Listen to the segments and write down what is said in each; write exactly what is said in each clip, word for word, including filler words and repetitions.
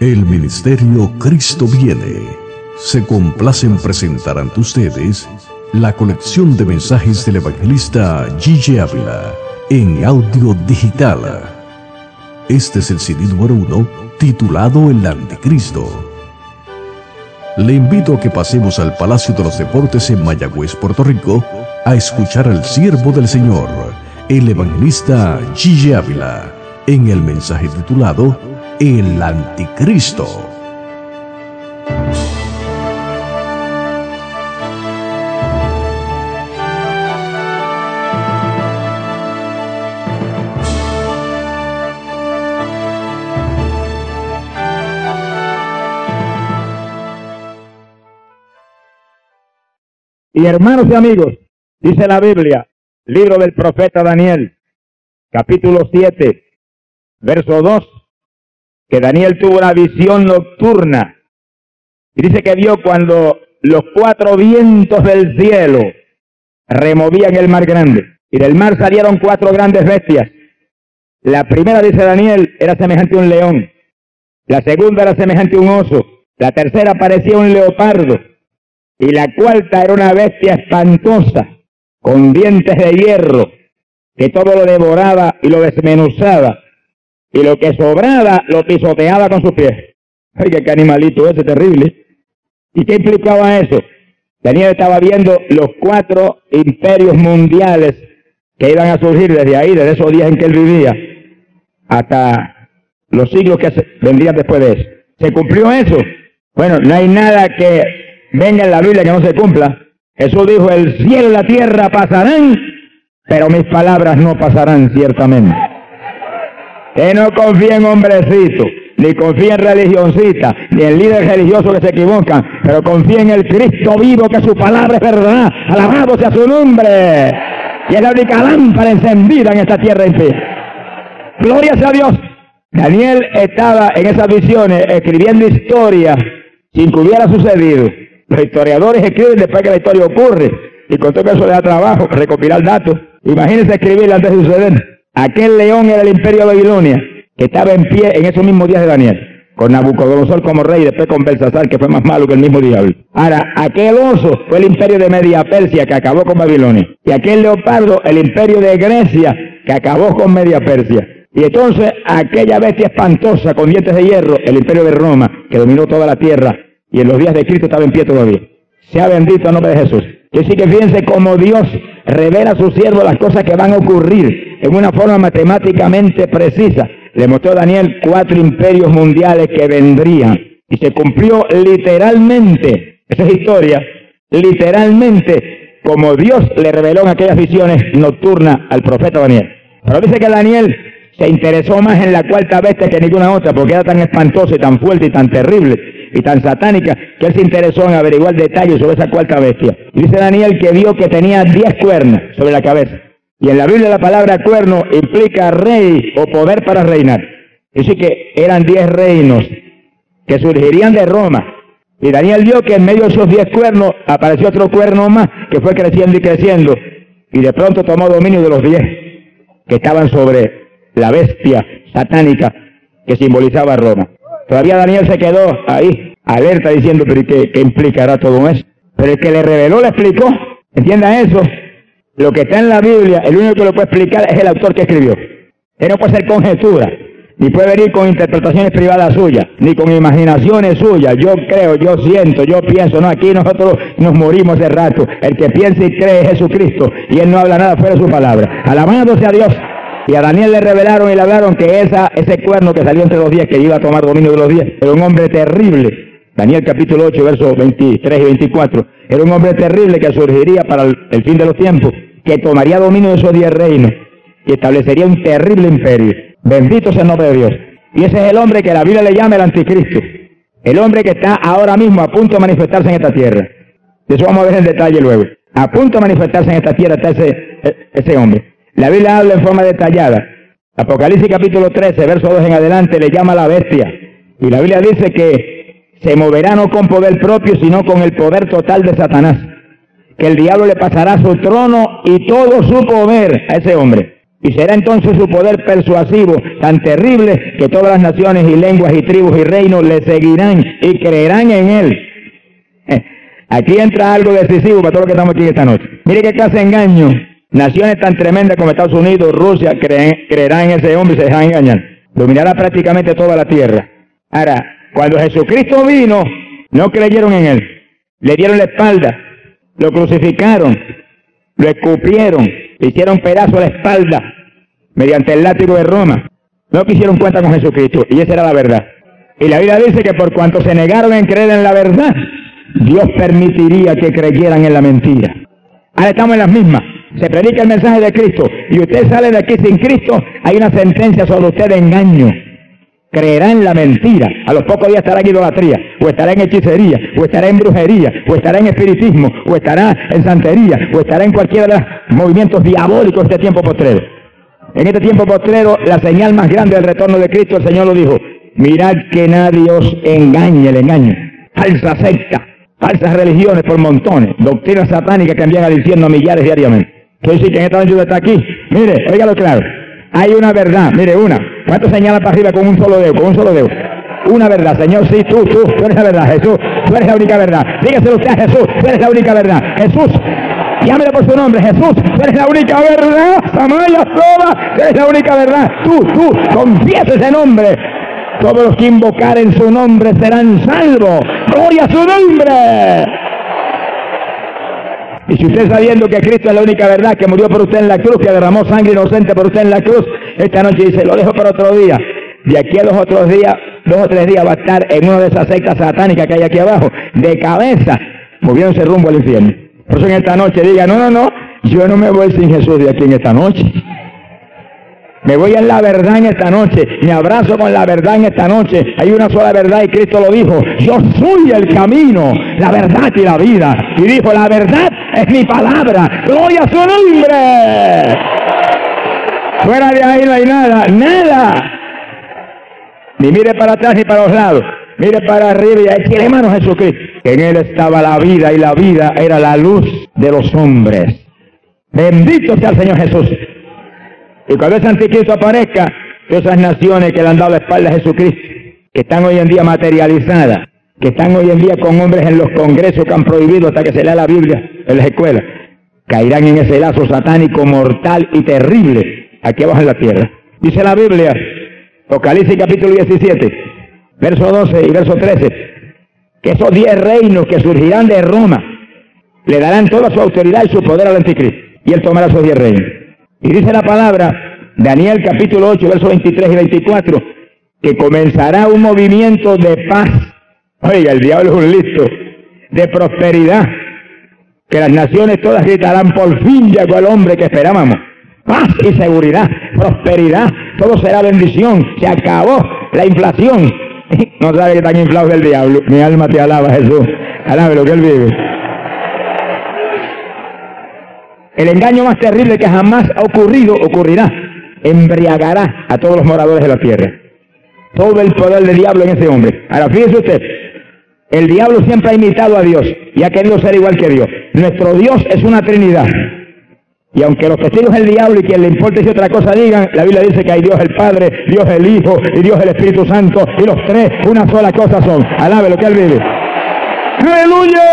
El Ministerio Cristo Viene se complace en presentar ante ustedes la colección de mensajes del evangelista Gille Ávila en audio digital. Este es el C D número uno, titulado El Anticristo. Le invito a que pasemos al Palacio de los Deportes en Mayagüez, Puerto Rico, a escuchar al siervo del Señor, el evangelista Gille Ávila, en el mensaje titulado El Anticristo. Y hermanos y amigos, dice la Biblia, libro del profeta Daniel, capítulo siete, verso dos, que Daniel tuvo una visión nocturna. Y dice que vio cuando los cuatro vientos del cielo removían el mar grande. Y del mar salieron cuatro grandes bestias. La primera, dice Daniel, era semejante a un león. La segunda era semejante a un oso. La tercera parecía un leopardo. Y la cuarta era una bestia espantosa, con dientes de hierro, que todo lo devoraba y lo desmenuzaba, y lo que sobraba lo pisoteaba con sus pies. ¡Ay, qué animalito ese terrible! ¿Y qué implicaba eso? Daniel estaba viendo los cuatro imperios mundiales que iban a surgir desde ahí, desde esos días en que él vivía, hasta los siglos que vendrían después de eso. ¿Se cumplió eso? Bueno, no hay nada que venga en la Biblia que no se cumpla. Jesús dijo, el cielo y la tierra pasarán, pero mis palabras no pasarán ciertamente. Que no confíe en hombrecitos, ni confíe en religioncitas, ni en líderes religiosos que se equivocan, pero confíe en el Cristo vivo, que su palabra es verdad. Alabado sea su nombre. Y es la única lámpara encendida en esta tierra impía. Gloria sea a Dios. Daniel estaba en esas visiones escribiendo historias sin que hubiera sucedido. Los historiadores escriben después que la historia ocurre, y con todo eso le da trabajo recopilar datos. Imagínense escribirla antes de suceder. Aquel león era el imperio de Babilonia, que estaba en pie en esos mismos días de Daniel, con Nabucodonosor como rey, y después con Belsasar, que fue más malo que el mismo diablo. Ahora, aquel oso fue el imperio de Media Persia, que acabó con Babilonia, y aquel leopardo, el imperio de Grecia, que acabó con Media Persia. Y entonces, aquella bestia espantosa con dientes de hierro, el imperio de Roma, que dominó toda la tierra, y en los días de Cristo estaba en pie todavía. Sea bendito el nombre de Jesús. Que sí que fíjense cómo Dios revela a sus siervos las cosas que van a ocurrir en una forma matemáticamente precisa. Le mostró a Daniel cuatro imperios mundiales que vendrían. Y se cumplió literalmente, esa es historia, literalmente, como Dios le reveló en aquellas visiones nocturnas al profeta Daniel. Pero dice que Daniel se interesó más en la cuarta bestia que ninguna otra, porque era tan espantosa y tan fuerte y tan terrible y tan satánica, que él se interesó en averiguar detalles sobre esa cuarta bestia. Y dice Daniel que vio que tenía diez cuernos sobre la cabeza. Y en la Biblia la palabra cuerno implica rey o poder para reinar. Dice que eran diez reinos que surgirían de Roma. Y Daniel vio que en medio de esos diez cuernos apareció otro cuerno más, que fue creciendo y creciendo. Y de pronto tomó dominio de los diez que estaban sobre la bestia satánica que simbolizaba a Roma. Todavía Daniel se quedó ahí, alerta, diciendo, pero ¿qué, qué implicará todo eso? Pero el que le reveló le explicó. Entienda eso. Lo que está en la Biblia, el único que lo puede explicar es el autor que escribió. Él no puede ser conjetura, ni puede venir con interpretaciones privadas suyas, ni con imaginaciones suyas. Yo creo, yo siento, yo pienso. No, aquí nosotros nos morimos hace rato. El que piensa y cree es Jesucristo, y él no habla nada fuera de su palabra. Alabado sea Dios. Y a Daniel le revelaron y le hablaron que esa, ese cuerno que salió entre los diez, que iba a tomar dominio de los diez, era un hombre terrible. Daniel capítulo ocho, versos veintitrés y veinticuatro. Era un hombre terrible que surgiría para el, el fin de los tiempos, que tomaría dominio de esos diez reinos y establecería un terrible imperio. Bendito sea el nombre de Dios. Y ese es el hombre que la Biblia le llama el anticristo. El hombre que está ahora mismo a punto de manifestarse en esta tierra. De eso vamos a ver en detalle luego. A punto de manifestarse en esta tierra está ese, ese hombre. La Biblia habla en forma detallada. Apocalipsis capítulo trece, verso dos en adelante, le llama la bestia. Y la Biblia dice que se moverá no con poder propio, sino con el poder total de Satanás. Que el diablo le pasará su trono y todo su poder a ese hombre. Y será entonces su poder persuasivo tan terrible que todas las naciones y lenguas y tribus y reinos le seguirán y creerán en él. Eh, aquí entra algo decisivo para todos los que estamos aquí esta noche. Mire qué clase de engaño. Naciones tan tremendas como Estados Unidos, Rusia, creen, creerán en ese hombre y se dejarán engañar. Dominará prácticamente toda la tierra. Ahora, cuando Jesucristo vino, no creyeron en él. Le dieron la espalda, lo crucificaron, lo escupieron, le hicieron pedazo a la espalda mediante el látigo de Roma. No quisieron cuenta con Jesucristo, y esa era la verdad. Y la Biblia dice que por cuanto se negaron en creer en la verdad, Dios permitiría que creyeran en la mentira. Ahora estamos en las mismas. Se predica el mensaje de Cristo y usted sale de aquí sin Cristo, hay una sentencia sobre usted de engaño. Creerá en la mentira. A los pocos días estará en idolatría, o estará en hechicería, o estará en brujería, o estará en espiritismo, o estará en santería, o estará en cualquiera de los movimientos diabólicos de este tiempo postrero. En este tiempo postrero, la señal más grande del retorno de Cristo, el Señor lo dijo: mirad que nadie os engañe, el engaño. Falsa secta, falsas religiones por montones, doctrinas satánicas que envían al infierno a millares diariamente. Quiero decir que en esta noche usted está aquí. Mire, óigalo claro. Hay una verdad, mire, una. ¿Cuánto señala para arriba con un solo dedo? Con un solo dedo. Una verdad, Señor, sí, tú, tú, tú eres la verdad, Jesús, tú eres la única verdad. Dígaselo usted a Jesús, tú eres la única verdad. Jesús, llámele por su nombre, Jesús, tú eres la única verdad. Samaya Soba, tú eres la única verdad. Tú, tú, confiesa ese nombre. Todos los que invocaren su nombre serán salvos. ¡Gloria a su nombre! Y si usted sabiendo que Cristo es la única verdad, que murió por usted en la cruz, que derramó sangre inocente por usted en la cruz, esta noche dice, lo dejo para otro día. De aquí a dos otros días, dos o tres días va a estar en una de esas sectas satánicas que hay aquí abajo, de cabeza, moviéndose rumbo al infierno. Por eso en esta noche diga, no, no, no, yo no me voy sin Jesús de aquí en esta noche. Me voy en la verdad en esta noche, me abrazo con la verdad en esta noche. Hay una sola verdad y Cristo lo dijo: yo soy el camino, la verdad y la vida. Y dijo, la verdad es mi palabra. ¡Gloria a su nombre! Fuera de ahí no hay nada, nada. Ni mire para atrás ni para los lados. Mire para arriba y eche mano a Jesucristo. En él estaba la vida y la vida era la luz de los hombres. Bendito sea el Señor Jesús. Y cuando ese anticristo aparezca, todas esas naciones que le han dado la espalda a Jesucristo, que están hoy en día materializadas, que están hoy en día con hombres en los congresos que han prohibido hasta que se lea la Biblia en las escuelas, caerán en ese lazo satánico mortal y terrible aquí abajo en la tierra. Dice la Biblia, Apocalipsis capítulo diecisiete, verso doce y verso trece, que esos diez reinos que surgirán de Roma le darán toda su autoridad y su poder al anticristo, y él tomará esos diez reinos. Y dice la palabra, Daniel capítulo ocho, versos veintitrés y veinticuatro, que comenzará un movimiento de paz. Oiga, el diablo es un listo, de prosperidad, que las naciones todas gritarán, por fin llegó el hombre que esperábamos. Paz y seguridad, prosperidad, todo será bendición, se acabó la inflación. No sabe que están inflados el diablo. Mi alma te alaba, Jesús, alabe lo que él vive. El engaño más terrible que jamás ha ocurrido, ocurrirá. Embriagará a todos los moradores de la tierra. Todo el poder del diablo en ese hombre. Ahora, fíjese usted, el diablo siempre ha imitado a Dios y ha querido ser igual que Dios. Nuestro Dios es una Trinidad. Y aunque los testigos del diablo y quien le importe si otra cosa digan, la Biblia dice que hay Dios el Padre, Dios el Hijo y Dios el Espíritu Santo, y los tres una sola cosa son. Alabe lo que él vive. ¡Aleluya!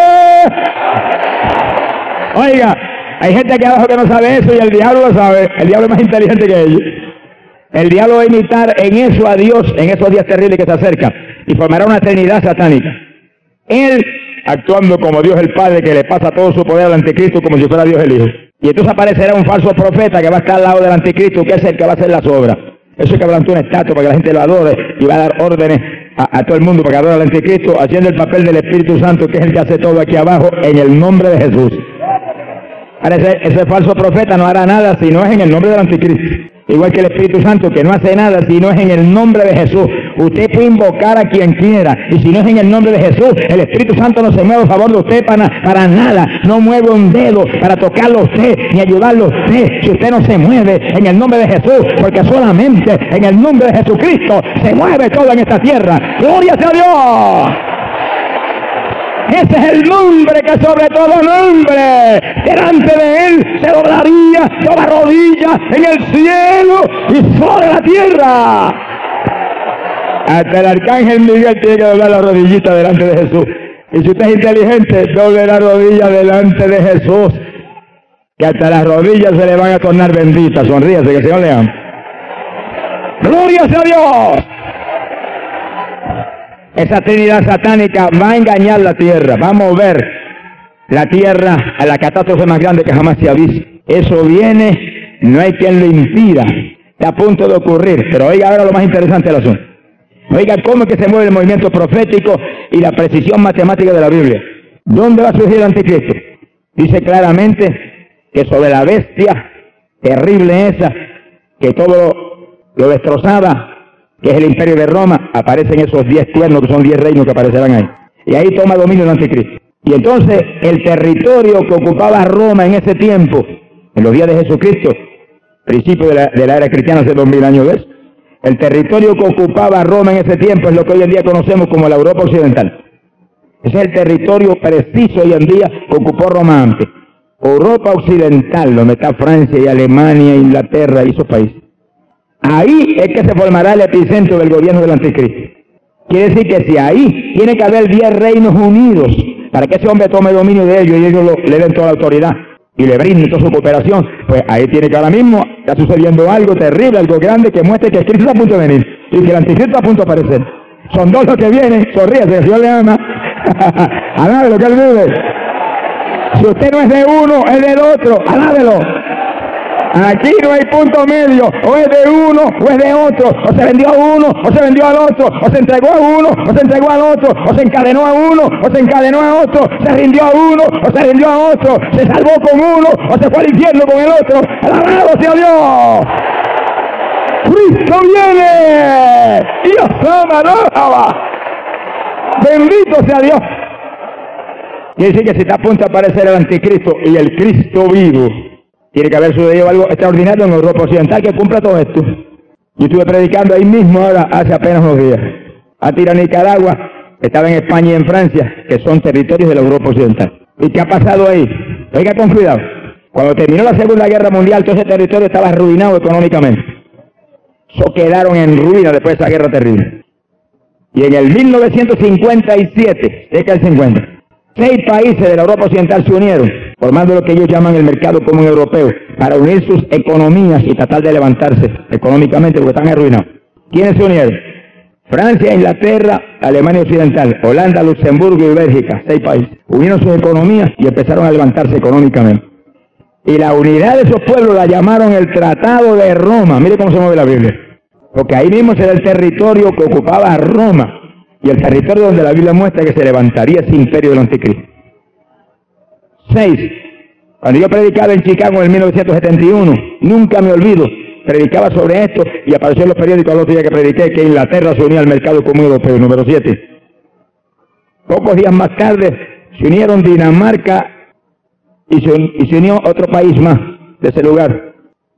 Oiga, hay gente aquí abajo que no sabe eso y el diablo lo sabe. El diablo es más inteligente que ellos. El diablo va a imitar en eso a Dios en esos días terribles que se acercan y formará una trinidad satánica. Él actuando como Dios el Padre, que le pasa todo su poder al anticristo como si fuera Dios el Hijo. Y entonces aparecerá un falso profeta que va a estar al lado del anticristo, que es el que va a hacer las obras. Eso es que plantó una estatua para que la gente lo adore y va a dar órdenes a, a todo el mundo para que adore al anticristo, haciendo el papel del Espíritu Santo, que es el que hace todo aquí abajo en el nombre de Jesús. Ahora ese, ese falso profeta no hará nada si no es en el nombre del anticristo. Igual que el Espíritu Santo, que no hace nada si no es en el nombre de Jesús. Usted puede invocar a quien quiera, y si no es en el nombre de Jesús, el Espíritu Santo no se mueve a favor de usted para, para nada. No mueve un dedo para tocarlo a usted, ni ayudarlo a usted, si usted no se mueve en el nombre de Jesús, porque solamente en el nombre de Jesucristo se mueve todo en esta tierra. ¡Gloria sea a Dios! ese es el nombre que sobre todo nombre, delante de él se doblaría toda rodilla en el cielo y sobre la tierra. Hasta el arcángel Miguel tiene que doblar la rodillita delante de Jesús. Y si usted es inteligente, doble la rodilla delante de Jesús, que hasta las rodillas se le van a tornar benditas. Sonríase, que el Señor le ama. ¡Gloria sea a Dios! Esa trinidad satánica va a engañar la tierra, va a mover la tierra a la catástrofe más grande que jamás se ha visto. Eso viene, no hay quien lo impida, está a punto de ocurrir. Pero oiga ahora lo más interesante del asunto. Oiga cómo es que se mueve el movimiento profético y la precisión matemática de la Biblia. ¿Dónde va a surgir el anticristo? Dice claramente que sobre la bestia terrible esa, que todo lo destrozaba, que es el imperio de Roma, aparecen esos diez cuernos, que son diez reinos que aparecerán ahí. Y ahí toma dominio el anticristo. Y entonces el territorio que ocupaba Roma en ese tiempo, en los días de Jesucristo, principio de la, de la era cristiana, hace dos mil años de eso, el territorio que ocupaba Roma en ese tiempo es lo que hoy en día conocemos como la Europa Occidental. Ese es el territorio preciso hoy en día que ocupó Roma antes. Europa Occidental, donde está Francia y Alemania, Inglaterra y esos países. Ahí es que se formará el epicentro del gobierno del anticristo. Quiere decir que si ahí tiene que haber diez reinos unidos para que ese hombre tome dominio de ellos y ellos lo, le den toda la autoridad y le brinden toda su cooperación, pues ahí tiene que ahora mismo está sucediendo algo terrible, algo grande que muestre que Cristo está a punto de venir y que el anticristo está a punto de aparecer. Son dos los que vienen, sonríe, que el Señor le ama. Alábelo, que él vive. Si usted no es de uno, es del otro, alábelo. Aquí no hay punto medio, o es de uno o es de otro, o se vendió a uno o se vendió al otro, o se entregó a uno o se entregó al otro, o se encadenó a uno o se encadenó a otro, se rindió a uno o se rindió a otro, se salvó con uno o se fue al infierno con el otro. ¡Alabado sea Dios! ¡Cristo viene! ¡Dios ama, alaba! ¡Bendito sea Dios! Quiere decir que si está a punto de aparecer el anticristo y el Cristo vivo, tiene que haber sucedido algo extraordinario en Europa Occidental que cumpla todo esto. Yo estuve predicando ahí mismo ahora, hace apenas unos días. A Tira, Nicaragua, estaba en España y en Francia, que son territorios de la Europa Occidental. ¿Y qué ha pasado ahí? Oiga con cuidado. Cuando terminó la Segunda Guerra Mundial, todo ese territorio estaba arruinado económicamente. Eso quedaron en ruina después de esa guerra terrible. Y en el mil novecientos cincuenta y siete, cerca del cincuenta, seis países de la Europa Occidental se unieron, formando lo que ellos llaman el mercado común europeo, para unir sus economías y tratar de levantarse económicamente porque están arruinados. ¿Quiénes se unieron? Francia, Inglaterra, Alemania Occidental, Holanda, Luxemburgo y Bélgica, seis países. Unieron sus economías y empezaron a levantarse económicamente. Y la unidad de esos pueblos la llamaron el Tratado de Roma. Mire cómo se mueve la Biblia. Porque ahí mismo será el territorio que ocupaba Roma y el territorio donde la Biblia muestra que se levantaría ese imperio del anticristo. Seis. Cuando yo predicaba en Chicago en el mil novecientos setenta y uno, nunca me olvido, predicaba sobre esto y apareció en los periódicos al otro día que prediqué que Inglaterra se unía al mercado común europeo, número siete. Pocos días más tarde se unieron Dinamarca y se, y se unió otro país más de ese lugar.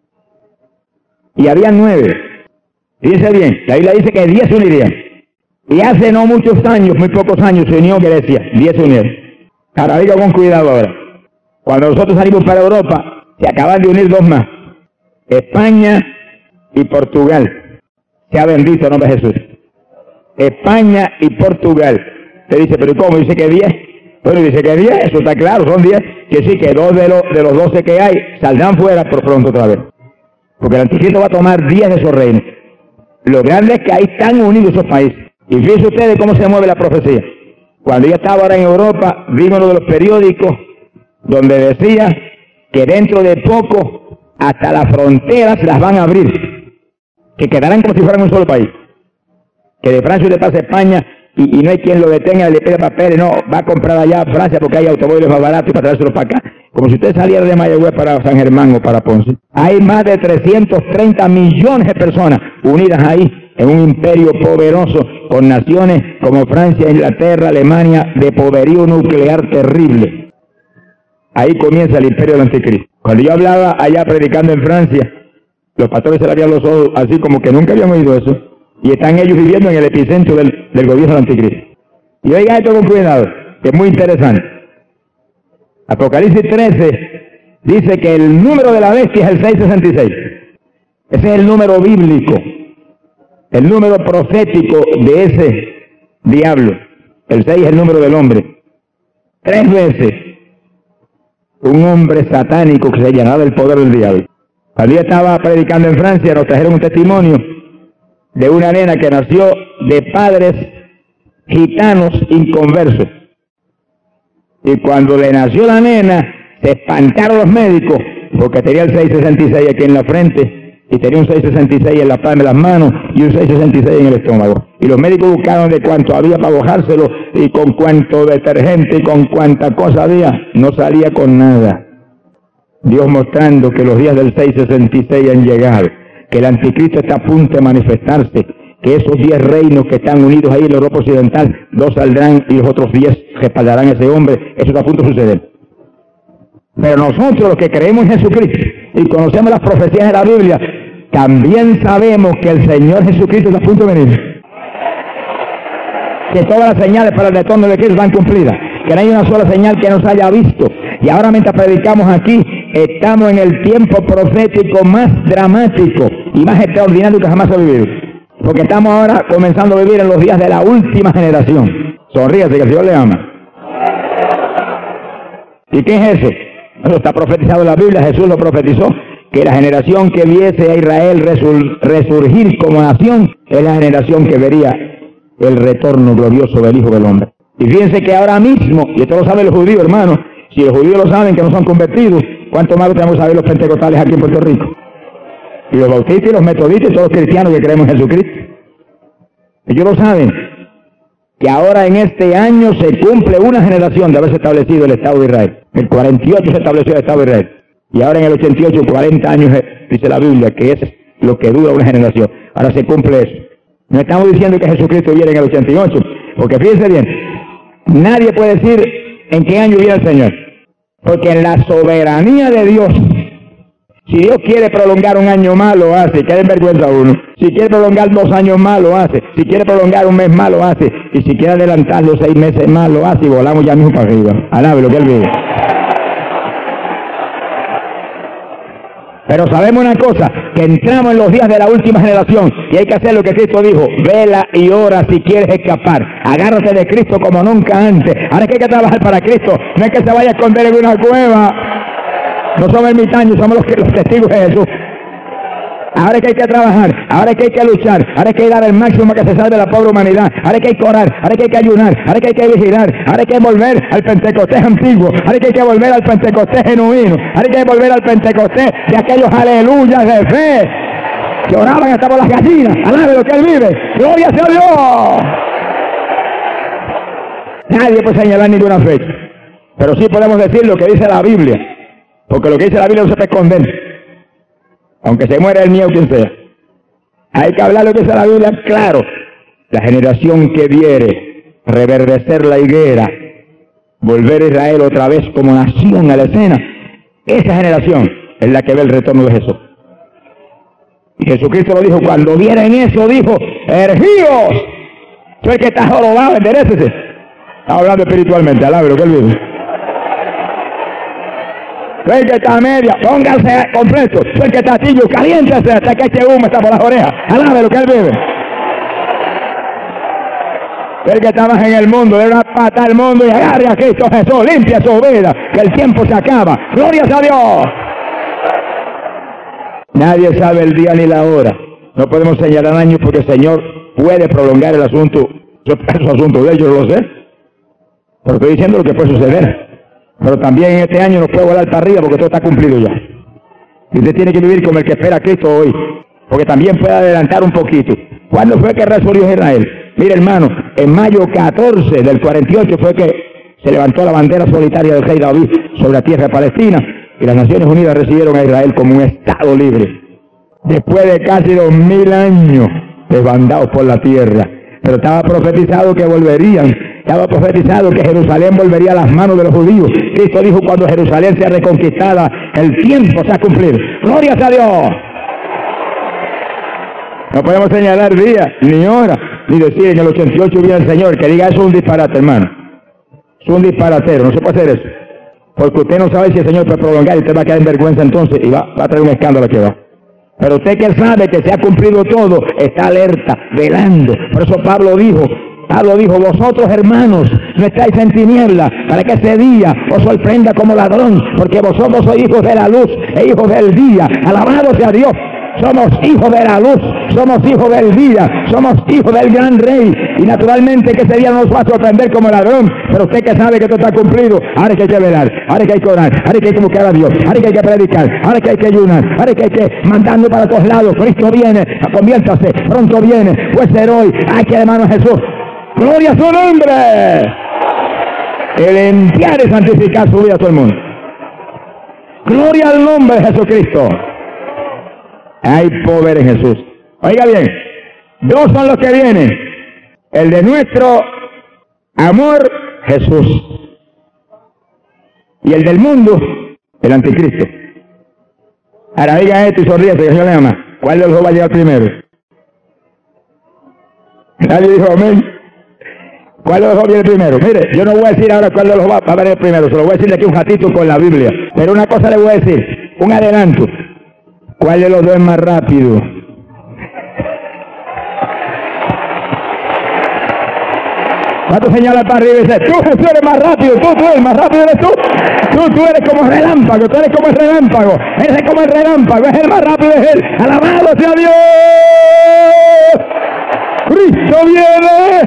Y había nueve. Fíjense bien, la Biblia dice que diez se unirían. Y hace no muchos años, muy pocos años, se unió Grecia, diez se unieron. Ahora diga con cuidado ahora. Cuando nosotros salimos para Europa, se acaban de unir dos más, España y Portugal. Sea bendito el nombre de Jesús. España y Portugal. Se dice, pero ¿cómo? Dice que diez. Bueno, dice que diez, eso está claro, son diez. Que sí, que dos de los, de los doce que hay saldrán fuera por pronto otra vez. Porque el anticristo va a tomar diez de esos reinos. Lo grande es que ahí están unidos esos países. Y fíjense ustedes cómo se mueve la profecía. Cuando yo estaba ahora en Europa, vi uno de los periódicos donde decía que dentro de poco hasta las fronteras las van a abrir, que quedarán como si fueran un solo país, que de Francia usted pasa a España y, y no hay quien lo detenga, le pide papeles, no, va a comprar allá a Francia porque hay automóviles más baratos para traérselos para acá, como si usted saliera de Mayagüez para San Germán o para Ponce. Hay más de trescientos treinta millones de personas unidas ahí en un imperio poderoso con naciones como Francia, Inglaterra, Alemania, de poderío nuclear terrible. Ahí comienza el imperio del anticristo. Cuando yo hablaba allá predicando en Francia, los pastores se le abrían los ojos así como que nunca habían oído eso. Y están ellos viviendo en el epicentro del, del gobierno del anticristo. Y oiga esto con cuidado. que es muy interesante. Apocalipsis trece dice que el número de la bestia es el seiscientos sesenta y seis. Ese es el número bíblico, el número profético de ese diablo. El seis es el número del hombre. Tres veces un hombre satánico que se llenaba del poder del diablo. Cuando yo estaba predicando en Francia, nos trajeron un testimonio de una nena que nació de padres gitanos inconversos. Y cuando le nació la nena, se espantaron los médicos porque tenía el seiscientos sesenta y seis aquí en la frente y tenía un seiscientos sesenta y seis en la palma de las manos y un seiscientos sesenta y seis en el estómago. Y los médicos buscaron de cuánto había para bajárselo y con cuánto detergente y con cuánta cosa había. No salía con nada. Dios mostrando que los días del seiscientos sesenta y seis han llegado, que el anticristo está a punto de manifestarse, que esos diez reinos que están unidos ahí en la Europa Occidental, dos saldrán y los otros diez respaldarán a ese hombre. Eso está a punto de suceder. Pero nosotros los que creemos en Jesucristo y conocemos las profecías de la Biblia, también sabemos que el Señor Jesucristo está a punto de venir. Que todas las señales para el retorno de Cristo están cumplidas. Que no hay una sola señal que no se haya visto. Y ahora mientras predicamos aquí, estamos en el tiempo profético más dramático y más extraordinario que jamás se ha vivido. Porque estamos ahora comenzando a vivir en los días de la última generación. Sonríase, que el Señor le ama. ¿Y qué es eso? Eso está profetizado en la Biblia, Jesús lo profetizó, que la generación que viese a Israel resur resurgir como nación es la generación que vería el retorno glorioso del Hijo del Hombre. Y fíjense que ahora mismo, y esto lo saben los judíos, hermanos, si los judíos lo saben que no son convertidos, ¿cuánto más lo tenemos que saber los pentecostales aquí en Puerto Rico? Y los bautistas y los metodistas y todos los cristianos que creemos en Jesucristo. Ellos lo saben, que ahora en este año se cumple una generación de haberse establecido el Estado de Israel. En el cuarenta y ocho se estableció el Estado de Israel. Y ahora en el ochenta y ocho, cuarenta años, dice la Biblia, que es lo que dura una generación. Ahora se cumple eso. No estamos diciendo que Jesucristo viene en el ochenta y ocho, porque fíjense bien, nadie puede decir en qué año viene el Señor. Porque en la soberanía de Dios, si Dios quiere prolongar un año más, lo hace. Que den vergüenza a uno. Si quiere prolongar dos años más, lo hace. Si quiere prolongar un mes más, lo hace. Y si quiere adelantar los seis meses más, lo hace. Y volamos ya mismo para arriba. Alabe lo que Él vive. Pero sabemos una cosa, que entramos en los días de la última generación y hay que hacer lo que Cristo dijo: vela y ora si quieres escapar. Agárrate de Cristo como nunca antes. Ahora es que hay que trabajar para Cristo. No es que se vaya a esconder en una cueva. No somos ermitaños, somos los, que, los testigos de Jesús. Ahora es que hay que trabajar, ahora es que hay que luchar, ahora es que hay que dar el máximo para que se salve la pobre humanidad, ahora es que hay que orar, ahora es que hay que ayunar, ahora es que hay que vigilar, ahora hay que volver al Pentecostés antiguo, ahora es que hay que volver al Pentecostés genuino, ahora hay que volver al Pentecostés de aquellos aleluyas de fe que oraban hasta por las gallinas. Alabe lo que Él vive, gloria sea a Dios. Nadie puede señalar ninguna fecha, pero sí podemos decir lo que dice la Biblia, porque lo que dice la Biblia no se puede esconder. Aunque se muera el mío quien sea. Hay que hablar lo que dice la Biblia, claro. La generación que viere reverdecer la higuera, volver a Israel otra vez como nación a la escena, esa generación es la que ve el retorno de Jesús. Y Jesucristo lo dijo, cuando viera en eso, dijo: ergíos, tú el que estás jorobado, enderécese. Está hablando espiritualmente, alabe lo que Él vive. Soy el que está a media, póngase completo. Soy el que está tibio, caliéntese hasta que este humo está por las orejas. Alabe lo que Él vive. Soy el que está más en el mundo, de una pata al mundo y agarre a Cristo Jesús, limpia su vida, que el tiempo se acaba. ¡Gloria a Dios! Nadie sabe el día ni la hora. No podemos señalar años porque el Señor puede prolongar el asunto. Yo es su asunto de ellos, lo sé. Pero estoy diciendo lo que puede suceder. Pero también en este año nos puede volar para arriba porque todo está cumplido ya. Y usted tiene que vivir como el que espera a Cristo hoy, porque también puede adelantar un poquito. ¿Cuándo fue que resurgió Israel? Mire, hermano, en mayo catorce del cuarenta y ocho fue que se levantó la bandera solitaria del rey David sobre la tierra de Palestina y las Naciones Unidas recibieron a Israel como un estado libre. Después de casi dos mil años desbandados por la tierra. Pero estaba profetizado que volverían. Estaba profetizado que Jerusalén volvería a las manos de los judíos. Cristo dijo: cuando Jerusalén sea reconquistada, el tiempo se ha cumplido. ¡Gloria a Dios! No podemos señalar día, ni hora, ni decir en el ochenta y ocho viene el Señor. Que diga eso es un disparate, hermano. Es un disparatero, no se puede hacer eso. Porque usted no sabe si el Señor puede prolongar y usted va a quedar en vergüenza entonces y va, va a traer un escándalo que va. Pero usted que sabe que se ha cumplido todo, está alerta, velando. Por eso Pablo dijo, Pablo dijo, vosotros hermanos, no estáis en tinieblas, para que ese día os sorprenda como ladrón, porque vosotros sois hijos de la luz e hijos del día. Alabado sea Dios. Somos hijos de la luz, somos hijos del día, somos hijos del gran rey. Y naturalmente que ese día no nos va a sorprender como ladrón, pero usted que sabe que todo está cumplido, ahora que hay que velar, ahora que hay que orar, ahora que hay que buscar a Dios, ahora que hay que predicar, ahora que hay que ayunar, ahora que hay que mandando para todos lados. Cristo viene, conviértase, pronto viene, puede ser hoy. Hay que hermano Jesús, gloria a su nombre. El limpiar y santificar su vida a todo el mundo. Gloria al nombre de Jesucristo. Hay poder en Jesús. Oiga bien, dos son los que vienen. El de nuestro amor, Jesús. Y el del mundo, el anticristo. Ahora diga esto y sonríe, que Señor le ama. ¿Cuál de los dos va a llegar primero? Nadie dijo amén. ¿Cuál de los dos viene primero? Mire, yo no voy a decir ahora cuál de los dos va a venir primero. Se lo voy a decir de aquí un ratito con la Biblia. Pero una cosa le voy a decir, un adelanto. ¿Cuál de los dos es más rápido? ¿Cuánto señala para arriba y dice, tú Jesús eres más rápido, tú, tú eres más rápido eres tú? Tú, tú eres como relámpago, tú eres como el relámpago, eres como el relámpago, es el más rápido, es él. ¡Alabado sea Dios! ¡Cristo viene!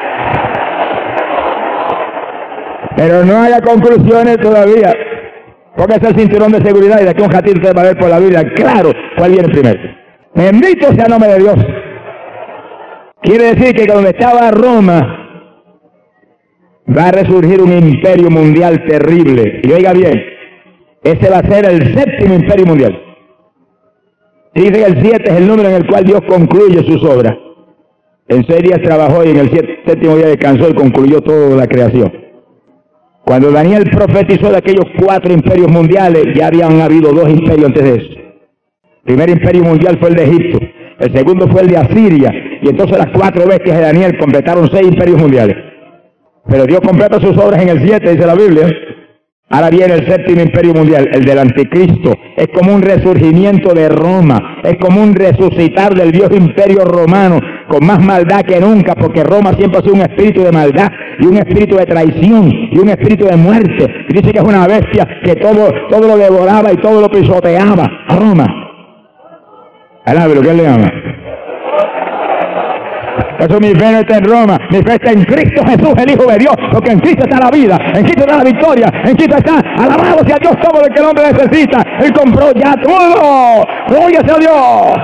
Pero no haya conclusiones todavía. Póngase el cinturón de seguridad y de aquí a un ratito usted va a ver por la Biblia claro cuál viene primero. Bendito sea el nombre de Dios. Quiere decir que donde estaba Roma va a resurgir un imperio mundial terrible. Y oiga bien, ese va a ser el séptimo imperio mundial. Dice que el siete es el número en el cual Dios concluye sus obras. En seis días trabajó y en el siete, séptimo día descansó y concluyó toda la creación. Cuando Daniel profetizó de aquellos cuatro imperios mundiales, ya habían habido dos imperios antes de eso. El primer imperio mundial fue el de Egipto, el segundo fue el de Asiria, y entonces las cuatro bestias de Daniel completaron seis imperios mundiales. Pero Dios completa sus obras en el siete, dice la Biblia. Ahora viene el séptimo imperio mundial, el del anticristo. Es como un resurgimiento de Roma, es como un resucitar del viejo imperio romano, con más maldad que nunca, porque Roma siempre ha sido un espíritu de maldad, y un espíritu de traición, y un espíritu de muerte. Y dice que es una bestia que todo, todo lo devoraba y todo lo pisoteaba. A Roma. Alábelo, que él le ama. Por eso mi fe no está en Roma, mi fe está en Cristo Jesús, el Hijo de Dios, porque en Cristo está la vida, en Cristo está la victoria, en Cristo está, alabado sea Dios, todo lo que el hombre necesita. Él compró ya todo. Gloria sea Dios.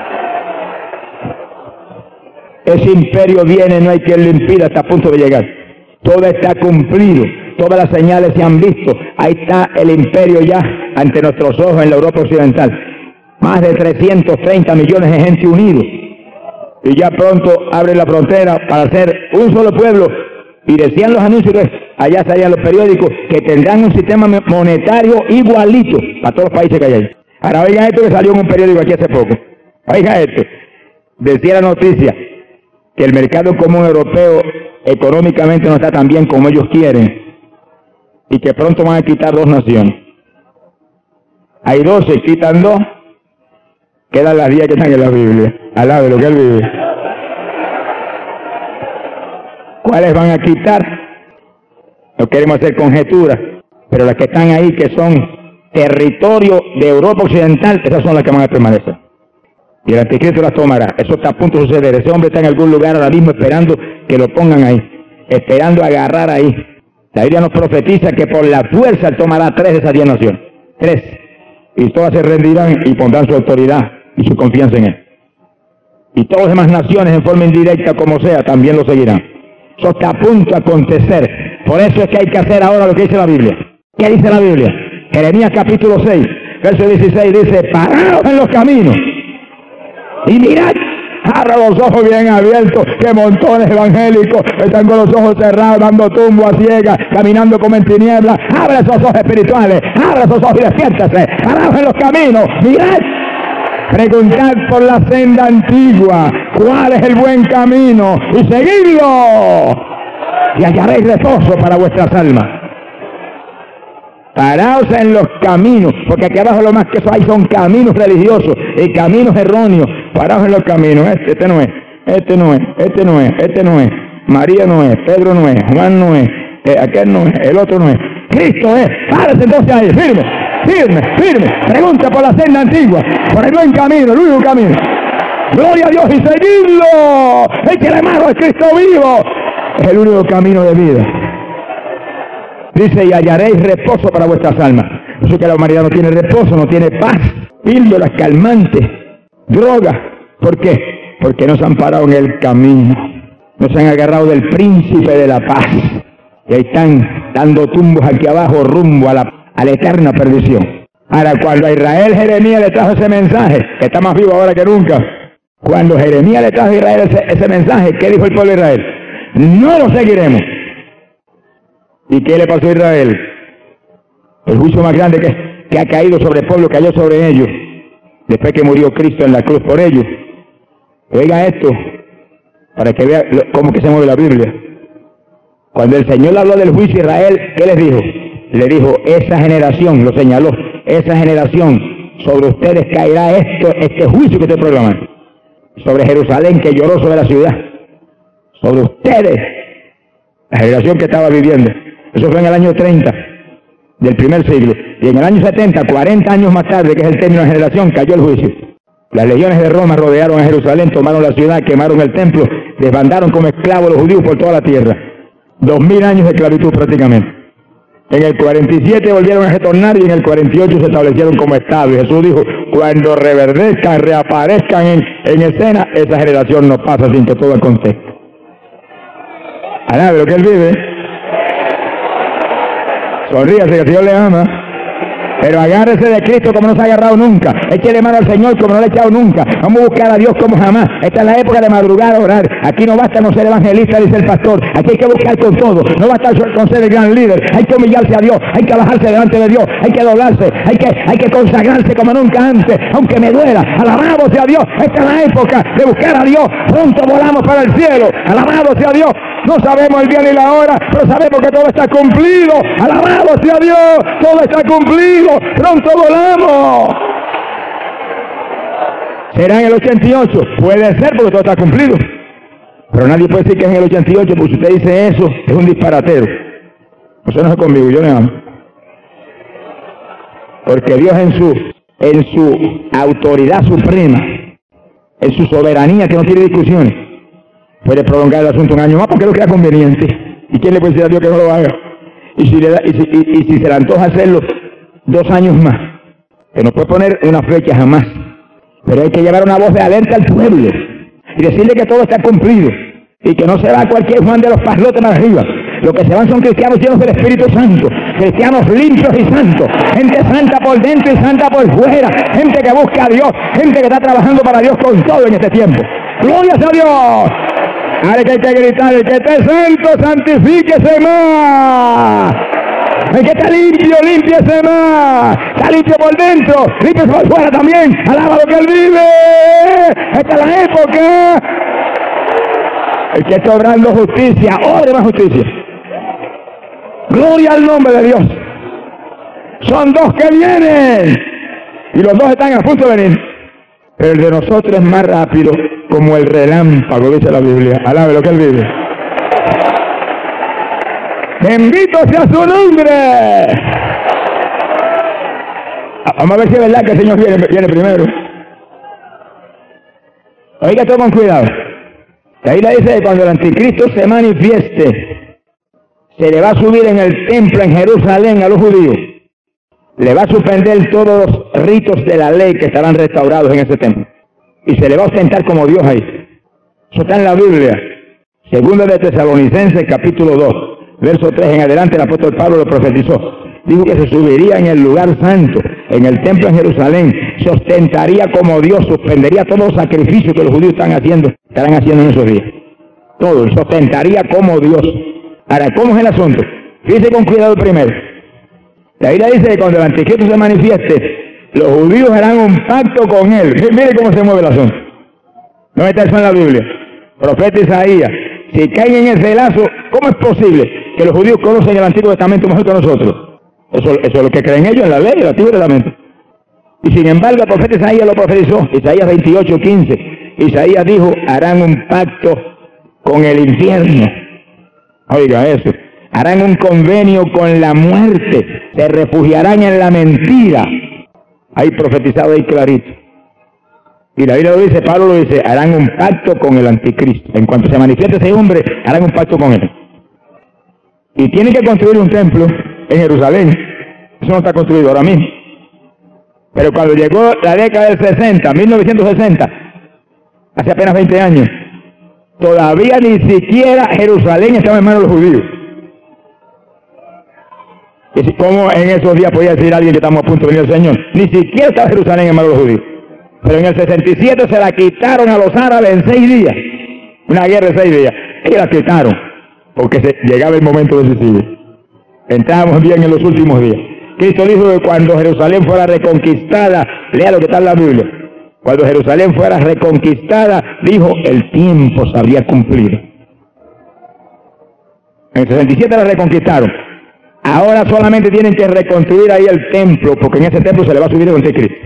Ese imperio viene, no hay quien lo impida, está a punto de llegar. Todo está cumplido, todas las señales se han visto. Ahí está el imperio ya ante nuestros ojos en la Europa occidental. Más de trescientos treinta millones de gente unidos. Y ya pronto abren la frontera para hacer un solo pueblo. Y decían los anuncios, allá salían los periódicos, que tendrán un sistema monetario igualito para todos los países que hay ahí. Ahora oiga esto que salió en un periódico aquí hace poco. Oiga esto. Decía la noticia que el mercado común europeo económicamente no está tan bien como ellos quieren. Y que pronto van a quitar dos naciones. Hay doce, quitan dos. Quedan las diez que están en la Biblia. Al lado de lo que él vive. ¿Cuáles van a quitar? No queremos hacer conjeturas, pero las que están ahí, que son territorio de Europa Occidental, esas son las que van a permanecer. Y el anticristo las tomará. Eso está a punto de suceder. Ese hombre está en algún lugar ahora mismo esperando que lo pongan ahí, esperando agarrar ahí. La Biblia nos profetiza que por la fuerza él tomará tres de esas diez naciones. Tres. Y todas se rendirán y pondrán su autoridad y su confianza en él. Y todas las demás naciones, en forma indirecta como sea, también lo seguirán. Eso está a punto de acontecer. Por eso es que hay que hacer ahora lo que dice la Biblia. ¿Qué dice la Biblia? Jeremías capítulo seis, verso dieciséis dice, paraos en los caminos y mirad, abra los ojos bien abiertos, que montones evangélicos están con los ojos cerrados, dando tumbo a ciegas, caminando como en tinieblas. Abre esos ojos espirituales, abre esos ojos y despiértase, paraos en los caminos, mirad. Preguntad por la senda antigua, cuál es el buen camino, y seguidlo. y hallaréis reposo para vuestras almas. Paraos en los caminos, porque aquí abajo lo más que eso hay son caminos religiosos y caminos erróneos. Paraos en los caminos. Este, este no es, este no es, este no es, este no es. María no es, Pedro no es, Juan no es, eh, aquel no es, el otro no es. Cristo es. Párese entonces ahí, firme, firme, firme. Pregunta por la senda antigua, por el buen camino, el único camino. Gloria a Dios y seguidlo. El que le amado es Cristo vivo. Es el único camino de vida. Dice, y hallaréis reposo para vuestras almas. Eso que la humanidad no tiene reposo, no tiene paz. Píldoras calmantes, drogas. ¿Por qué? Porque no se han parado en el camino. No se han agarrado del príncipe de la paz. Y ahí están dando tumbos aquí abajo rumbo a la, a la eterna perdición. Ahora, cuando a Israel Jeremías le trajo ese mensaje, que está más vivo ahora que nunca. Cuando Jeremías le trajo a Israel ese, ese mensaje, ¿qué dijo el pueblo de Israel? No lo seguiremos. ¿Y qué le pasó a Israel? El juicio más grande que, que ha caído sobre el pueblo cayó sobre ellos, después que murió Cristo en la cruz por ellos. Oiga esto, para que vea cómo que se mueve la Biblia. Cuando el Señor habló del juicio a Israel, ¿qué les dijo? Le dijo, esa generación, lo señaló, esa generación, sobre ustedes caerá esto, este juicio que estoy proclamando. Sobre Jerusalén, que lloró sobre la ciudad. Sobre ustedes, la generación que estaba viviendo. Eso fue en el año treinta del primer siglo. Y en el año setenta, cuarenta años más tarde, que es el término de generación, cayó el juicio. Las legiones de Roma rodearon a Jerusalén, tomaron la ciudad, quemaron el templo, desbandaron como esclavos los judíos por toda la tierra. Dos mil años de esclavitud prácticamente. En el cuarenta y siete volvieron a retornar y en el cuarenta y ocho se establecieron como estado. Y Jesús dijo, cuando reverdezcan, reaparezcan en, en escena, esa generación no pasa sin que todo el contexto. Alabe lo que él vive. Sonríase que el Señor le ama. Pero agárrese de Cristo como no se ha agarrado nunca. Échele mano al Señor como no le ha echado nunca. Vamos a buscar a Dios como jamás. Esta es la época de madrugar a orar. Aquí no basta con ser evangelista, dice el pastor. Aquí hay que buscar con todo. No basta con ser el gran líder. Hay que humillarse a Dios. Hay que bajarse delante de Dios. Hay que doblarse. Hay que, hay que consagrarse como nunca antes. Aunque me duela. Alabado sea Dios. Esta es la época de buscar a Dios. Pronto volamos para el cielo. Alabado sea Dios. No sabemos el día ni la hora, pero sabemos que todo está cumplido. Alabado sea Dios, todo está cumplido. Pronto volamos. ¿Será en el ochenta y ocho? Puede ser porque todo está cumplido. Pero nadie puede decir que es en el ochenta y ocho, porque si usted dice eso, es un disparatero. Eso no es conmigo, yo le amo. Porque Dios en su, en su autoridad suprema, en su soberanía que no tiene discusiones, puede prolongar el asunto un año más porque lo crea conveniente. ¿Y quién le puede decir a Dios que no lo haga? Y si, le da, y si, y, y si se le antoja hacerlo dos años más, que no puede poner una fecha jamás, pero hay que llevar una voz de alerta al pueblo y decirle que todo está cumplido y que no se va cualquier Juan de los Paslotes más arriba. Lo que se van son cristianos llenos del Espíritu Santo, cristianos limpios y santos, gente santa por dentro y santa por fuera, gente que busca a Dios, gente que está trabajando para Dios con todo en este tiempo. ¡Gloria a Dios! Ahora que hay que gritar, el que esté santo, santifíquese más. El que está limpio, límpiese más. Está limpio por dentro, límpiese por fuera también. Alaba lo que él vive. Esta es la época. El que está obrando justicia, obre más justicia. Gloria al nombre de Dios. Son dos que vienen. Y los dos están a punto de venir. Pero el de nosotros es más rápido, como el relámpago, dice la Biblia. Alabe lo que él vive. Bendito sea su nombre. Vamos a ver si es verdad que el Señor viene, viene primero. Oiga todo con cuidado. Ahí le dice que cuando el anticristo se manifieste, se le va a subir en el templo en Jerusalén a los judíos. Le va a suspender todos los ritos de la ley que estarán restaurados en ese templo. Y se le va a ostentar como Dios ahí. Eso está en la Biblia. Segunda de Tesalonicenses, capítulo dos, verso tres en adelante, el apóstol Pablo lo profetizó. Dijo que se subiría en el lugar santo, en el templo en Jerusalén, se ostentaría como Dios, suspendería todos los sacrificios que los judíos están haciendo, estarán haciendo en esos días. Todo, se ostentaría como Dios. Ahora, ¿cómo es el asunto? Fíjese con cuidado primero. La Biblia dice que cuando el anticristo se manifieste, los judíos harán un pacto con él. Mire cómo se mueve el asunto. ¿Dónde está eso en la Biblia? Profeta Isaías, si caen en ese lazo, ¿cómo es posible que los judíos conocen el Antiguo Testamento mejor que nosotros? Eso, eso es lo que creen ellos en la ley, el Antiguo Testamento. Y sin embargo, el profeta Isaías lo profetizó, Isaías veintiocho, quince. Isaías dijo, harán un pacto con el infierno. Oiga eso. Harán un convenio con la muerte. Se refugiarán en la mentira. Ahí profetizado ahí clarito. Y la Biblia lo dice, Pablo lo dice, harán un pacto con el anticristo. En cuanto se manifieste ese hombre, harán un pacto con él. Y tienen que construir un templo en Jerusalén. Eso no está construido ahora mismo. Pero cuando llegó la década del sesenta, mil novecientos sesenta, hace apenas veinte años, todavía ni siquiera Jerusalén estaba en manos de los judíos. Y ¿cómo en esos días podía decir alguien que estamos a punto de venir al Señor? Ni siquiera estaba Jerusalén en manos de los judíos. Pero en el sesenta y siete se la quitaron a los árabes en seis días. Una guerra de seis días. Y la quitaron, porque se, llegaba el momento decisivo. Entrábamos bien en los últimos días. Cristo dijo que cuando Jerusalén fuera reconquistada, lea lo que está en la Biblia, cuando Jerusalén fuera reconquistada, dijo, el tiempo se habría cumplido. En el sesenta y siete la reconquistaron. Ahora solamente tienen que reconstruir ahí el templo, porque en ese templo se le va a subir el anticristo.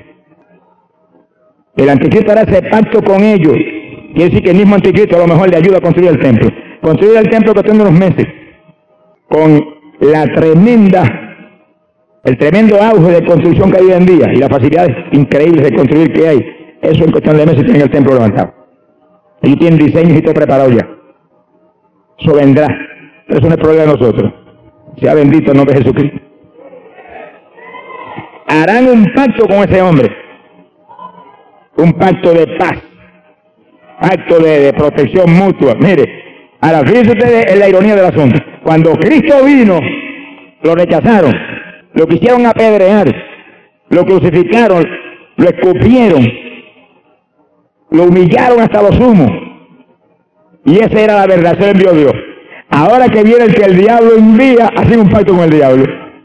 El anticristo hará ese pacto con ellos. Quiere decir que el mismo anticristo a lo mejor le ayuda a construir el templo. Construir el templo que tiene unos meses, con la tremenda, el tremendo auge de construcción que hay hoy en día, y las facilidades increíbles de construir que hay, eso en cuestión de meses tienen el templo levantado. Ellos tienen diseños y todo preparado ya. Eso vendrá. Pero eso no es problema de nosotros. Sea bendito el nombre de Jesucristo. Harán un pacto con ese hombre. Un pacto de paz. Pacto de, de protección mutua. Mire, ahora fíjense ustedes en la ironía del asunto. Cuando Cristo vino, lo rechazaron, lo quisieron apedrear, lo crucificaron, lo escupieron, lo humillaron hasta lo sumo. Y esa era la verdad, se lo envió Dios. Ahora que viene el que el diablo envía, hacen un pacto con el diablo.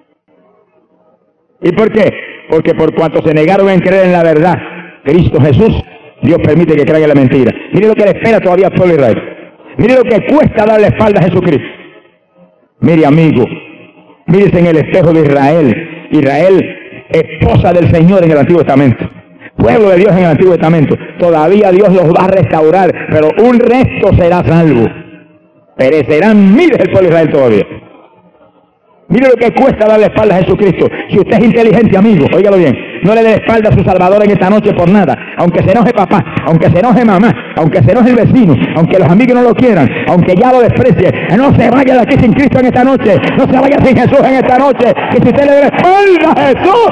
¿Y por qué? Porque por cuanto se negaron en creer en la verdad, Cristo Jesús, Dios permite que crean en la mentira. Mire lo que le espera todavía al pueblo de Israel. Mire lo que cuesta darle espalda a Jesucristo. Mire, amigo, mírese en el espejo de Israel. Israel, esposa del Señor en el Antiguo Testamento. Pueblo de Dios en el Antiguo Testamento. Todavía Dios los va a restaurar, pero un resto será salvo. Perecerán miles del pueblo de Israel todavía. Mire lo que cuesta darle espalda a Jesucristo. Si usted es inteligente, amigo, óigalo bien, no le dé espalda a su Salvador en esta noche por nada. Aunque se enoje papá, aunque se enoje mamá, aunque se enoje el vecino, aunque los amigos no lo quieran, aunque ya lo desprecie, no se vaya de aquí sin Cristo en esta noche. No se vaya sin Jesús en esta noche. Que si usted le da espalda a Jesús,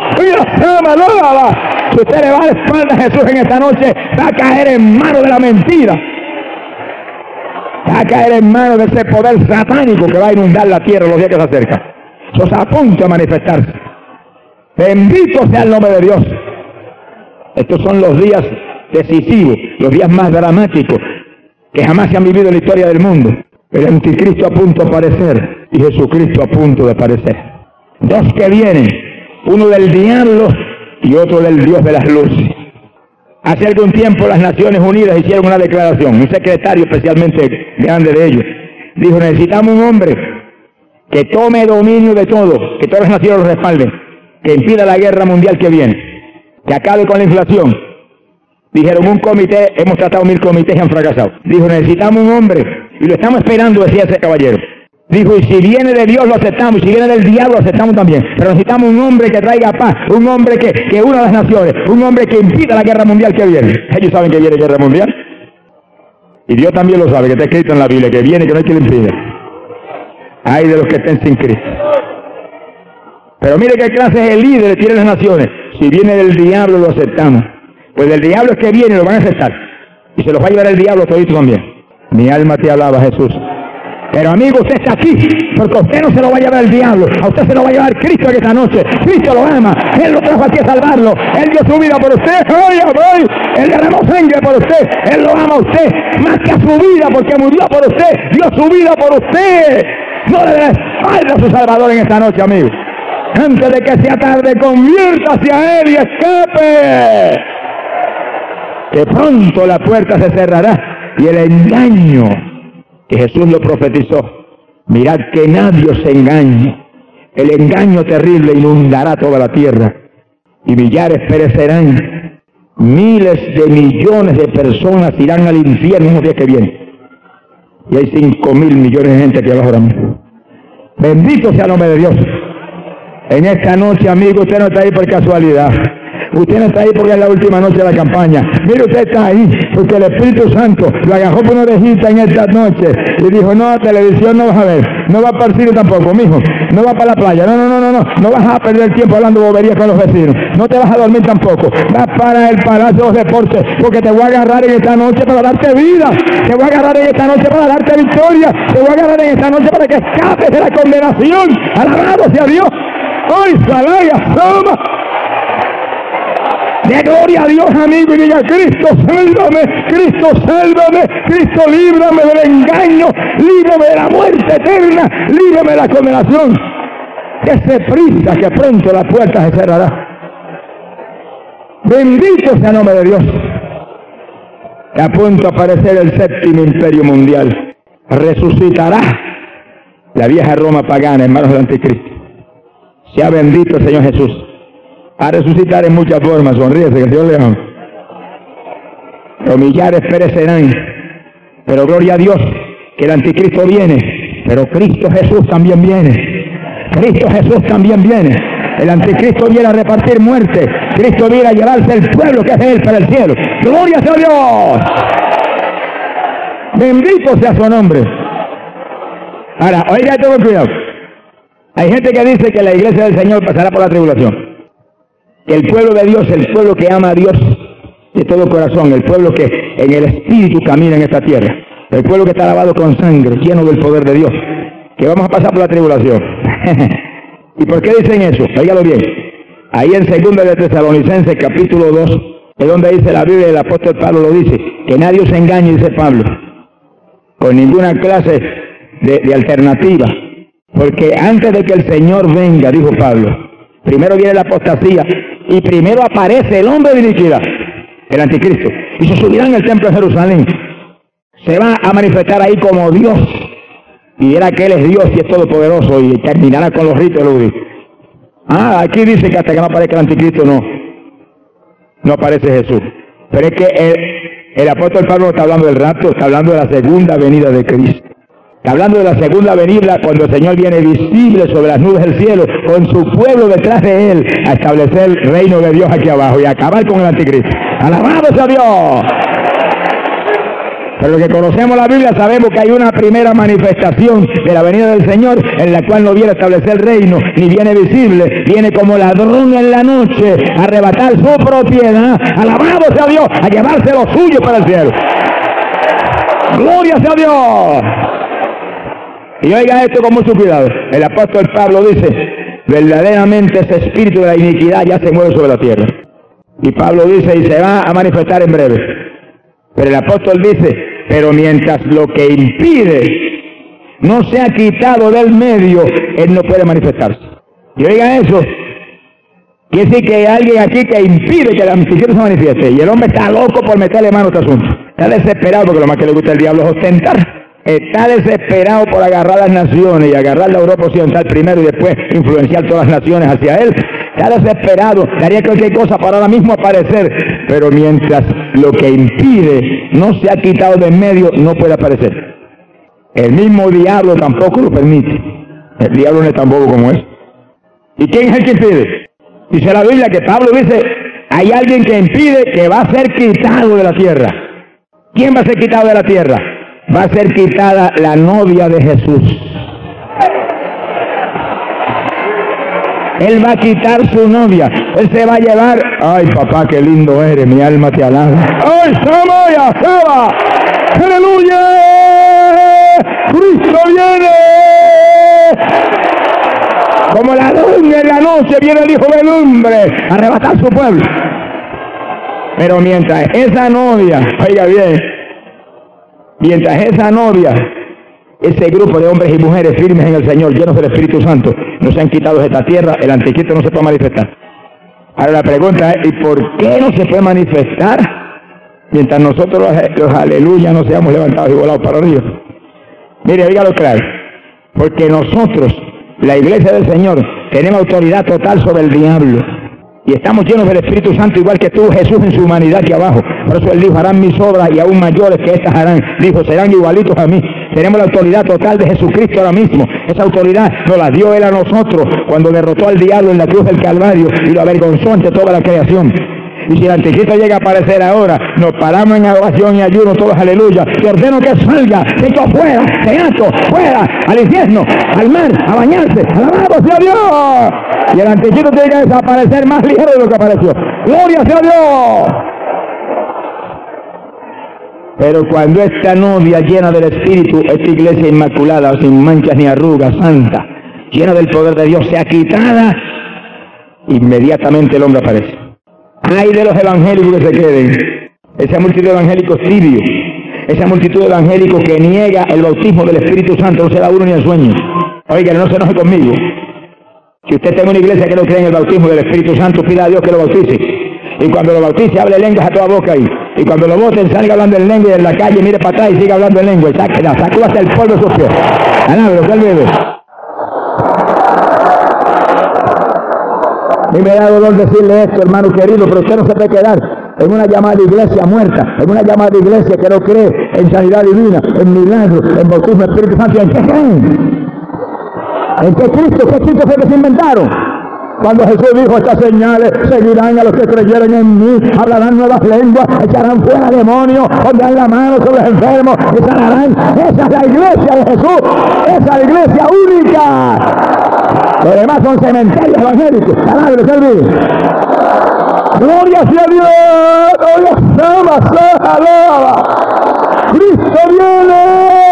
si usted le va a dar espalda a Jesús en esta noche, va a caer en manos de la mentira. Va a caer en manos de ese poder satánico que va a inundar la tierra los días que se acercan. Eso está a punto de manifestarse. Bendito sea el nombre de Dios. Estos son los días decisivos, los días más dramáticos que jamás se han vivido en la historia del mundo. El anticristo a punto de aparecer y Jesucristo a punto de aparecer. Dos que vienen, uno del diablo y otro del Dios de las luces. Hace algún tiempo las Naciones Unidas hicieron una declaración, un secretario especialmente grande de ellos, dijo, necesitamos un hombre que tome dominio de todo, que todas las naciones lo respalden, que impida la guerra mundial que viene, que acabe con la inflación. Dijeron un comité, hemos tratado mil comités y han fracasado. Dijo, necesitamos un hombre, y lo estamos esperando, decía ese caballero. Dijo, y si viene de Dios lo aceptamos, y si viene del diablo lo aceptamos también. Pero necesitamos un hombre que traiga paz, un hombre que, que una las naciones, un hombre que impida la guerra mundial que viene. Ellos saben que viene guerra mundial. Y Dios también lo sabe, que está escrito en la Biblia, que viene, que no hay quien lo impida. Ay de los que estén sin Cristo. Pero mire qué clase de líderes tienen las naciones. Si viene del diablo lo aceptamos. Pues del diablo es que viene, lo van a aceptar. Y se los va a llevar el diablo todito también. Mi alma te alaba, Jesús. Pero amigo, usted está aquí, porque a usted no se lo va a llevar el diablo, a usted se lo va a llevar Cristo en esta noche. Cristo lo ama, Él lo trajo aquí a salvarlo, Él dio su vida por usted, ¡ay, ay! Él derramó sangre por usted, Él lo ama a usted, más que a su vida, porque murió por usted, dio su vida por usted. No le dé espalda a su Salvador en esta noche, amigo. Antes de que sea tarde, conviértase a Él y escape. Que pronto la puerta se cerrará y el engaño que Jesús lo profetizó. Mirad que nadie os engañe. El engaño terrible inundará toda la tierra y millares perecerán. Miles de millones de personas irán al infierno en los días que vienen. Y hay cinco mil millones de gente aquí abajo ahora mismo. Bendito sea el nombre de Dios. En esta noche, amigo, usted no está ahí por casualidad. Usted no está ahí porque es la última noche de la campaña. Mire, usted está ahí porque el Espíritu Santo lo agarró por una orejita en esta noche y dijo, no, televisión no vas a ver, no vas para el cine tampoco, mijo, no vas para la playa, no, no, no, no, no, no vas a perder tiempo hablando boberías con los vecinos, no te vas a dormir tampoco, vas para el Palacio de los Deportes, porque te voy a agarrar en esta noche para darte vida, te voy a agarrar en esta noche para darte victoria, te voy a agarrar en esta noche para que escapes de la condenación. Alabado sea Dios. Hoy salaya, soma. De gloria a Dios, amigo, y diga, Cristo, sálvame, Cristo, sálvame, Cristo, líbrame del engaño, líbrame de la muerte eterna, líbrame de la condenación. Dese prisa que pronto la puerta se cerrará. Bendito sea el nombre de Dios. Está a punto de aparecer el séptimo imperio mundial. Resucitará la vieja Roma pagana en manos del anticristo. Sea bendito el Señor Jesús. A resucitar en muchas formas, sonríese, que el Dios le ama. Los millares perecerán, pero gloria a Dios, que el anticristo viene, pero Cristo Jesús también viene. Cristo Jesús también viene. El anticristo viene a repartir muerte. Cristo viene a llevarse el pueblo que es de él para el cielo. ¡Gloria sea Dios! Bendito sea su nombre. Ahora, oiga esto con cuidado. Hay gente que dice que la iglesia del Señor pasará por la tribulación. El pueblo de Dios, el pueblo que ama a Dios de todo corazón, el pueblo que en el Espíritu camina en esta tierra, el pueblo que está lavado con sangre, lleno del poder de Dios, que vamos a pasar por la tribulación. ¿Y por qué dicen eso? Óigalo bien. Ahí en segunda de Tesalonicenses, capítulo dos, es donde dice la Biblia, el apóstol Pablo lo dice, que nadie os engañe, dice Pablo, con ninguna clase de, de alternativa, porque antes de que el Señor venga, dijo Pablo, primero viene la apostasía y primero aparece el hombre de iniquidad, el anticristo, y se subirá en el templo de Jerusalén. Se va a manifestar ahí como Dios y dirá que Él es Dios y es todopoderoso y terminará con los ritos ludíticos. Ah, aquí dice que hasta que no aparezca el anticristo no, no aparece Jesús. Pero es que el, el apóstol Pablo está hablando del rapto, está hablando de la segunda venida de Cristo. Está hablando de la segunda venida cuando el Señor viene visible sobre las nubes del cielo con su pueblo detrás de Él a establecer el reino de Dios aquí abajo y a acabar con el anticristo. ¡Alabado sea Dios! Pero los que conocemos la Biblia sabemos que hay una primera manifestación de la venida del Señor en la cual no viene a establecer el reino ni viene visible, viene como ladrón en la noche a arrebatar su propiedad. ¡Alabado sea Dios! A llevarse lo suyo para el cielo. ¡Gloria sea Dios! Y oiga esto con mucho cuidado. El apóstol Pablo dice, verdaderamente ese espíritu de la iniquidad ya se mueve sobre la tierra. Y Pablo dice, y se va a manifestar en breve. Pero el apóstol dice, pero mientras lo que impide no sea quitado del medio, él no puede manifestarse. Y oiga eso, quiere decir que hay alguien aquí que impide que el anticristo se manifieste. Y el hombre está loco por meterle mano a este asunto. Está desesperado porque lo más que le gusta al diablo es ostentar. Está desesperado por agarrar las naciones y agarrar la Europa occidental primero y después influenciar todas las naciones hacia él. Está desesperado, daría cualquier cosa para ahora mismo aparecer, pero mientras lo que impide no se ha quitado de en medio, no puede aparecer. El mismo diablo tampoco lo permite. El diablo no es tan bobo como es. ¿Y quién es el que impide? Dice la Biblia que Pablo dice, hay alguien que impide que va a ser quitado de la tierra. ¿Quién va a ser quitado de la tierra? Va a ser quitada la novia de Jesús. Él va a quitar su novia. Él se va a llevar. Ay, papá, qué lindo eres. Mi alma te alaba. Ay, Samaya, Saba. Aleluya. Cristo viene. Como ladrón en la noche viene el hijo del hombre a arrebatar su pueblo. Pero mientras esa novia, oiga bien, mientras esa novia, ese grupo de hombres y mujeres firmes en el Señor, llenos del Espíritu Santo, no se han quitado de esta tierra, el anticristo no se puede manifestar. Ahora la pregunta es, ¿y por qué no se puede manifestar mientras nosotros los, los aleluya no seamos levantados y volados para arriba? Mire, oígalo claro. Porque nosotros, la iglesia del Señor, tenemos autoridad total sobre el diablo. Y estamos llenos del Espíritu Santo, igual que estuvo Jesús en su humanidad aquí abajo. Por eso Él dijo, harán mis obras y aún mayores que estas harán. Dijo, serán igualitos a mí. Tenemos la autoridad total de Jesucristo ahora mismo. Esa autoridad nos la dio Él a nosotros cuando derrotó al diablo en la cruz del Calvario y lo avergonzó ante toda la creación. Y si el anticristo llega a aparecer ahora, nos paramos en adoración y ayuno, todos aleluya. Te ordeno que salga, que esto fuera, que ato, fuera, al infierno, al mar, a bañarse, alabado sea Dios. Y el anticristo tiene que desaparecer más ligero de lo que apareció. Gloria sea Dios. Pero cuando esta novia llena del Espíritu, esta iglesia inmaculada, sin manchas ni arrugas, santa, llena del poder de Dios, sea quitada, inmediatamente el hombre aparece. Hay de los evangélicos que se queden, esa multitud de evangélicos tibios, esa multitud de evangélicos que niega el bautismo del Espíritu Santo, no se da uno ni en sueño. Oiga, no se enoje conmigo. Si usted está en una iglesia que no cree en el bautismo del Espíritu Santo, pida a Dios que lo bautice. Y cuando lo bautice, hable lenguas a toda boca ahí. Y cuando lo voten, salga hablando en lengua y en la calle, mire para atrás y siga hablando en lengua. Y sáquela, sacó hasta el polvo de sus pies. Alábelo, que él bebe. A mí me da dolor decirle esto, hermano querido, pero usted no se puede quedar en una llamada de iglesia muerta, en una llamada de iglesia que no cree en sanidad divina, en milagros, en bautismo del Espíritu Santo. ¿En qué creen? ¿En qué Cristo? ¿Qué Cristo fue que se inventaron? Cuando Jesús dijo, estas señales seguirán a los que creyeren en mí, hablarán nuevas lenguas, echarán fuera demonios, pondrán la mano sobre los enfermos y sanarán. Esa es la iglesia de Jesús, esa es la iglesia única. Los demás son cementerios evangélicos. Alabro, que él vive. Gloria sea Dios. Gloria sea Dios. Alaba. Cristo viene.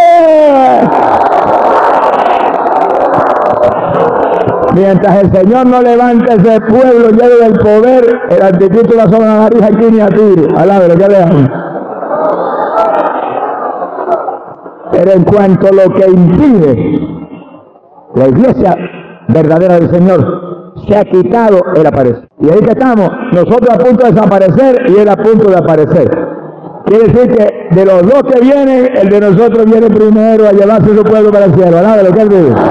Mientras el Señor no levante ese pueblo lleno del poder, el anticristo va sobre la nariz aquí ni a tiro. Alabro, que le hago. Pero en cuanto a lo que impide la iglesia verdadera del Señor se ha quitado, Él aparece. Y ahí que estamos, nosotros a punto de desaparecer y Él a punto de aparecer. Quiere decir que de los dos que vienen, el de nosotros viene primero a llevarse su pueblo para el cielo. ¿Verdad? Lo que Él dice.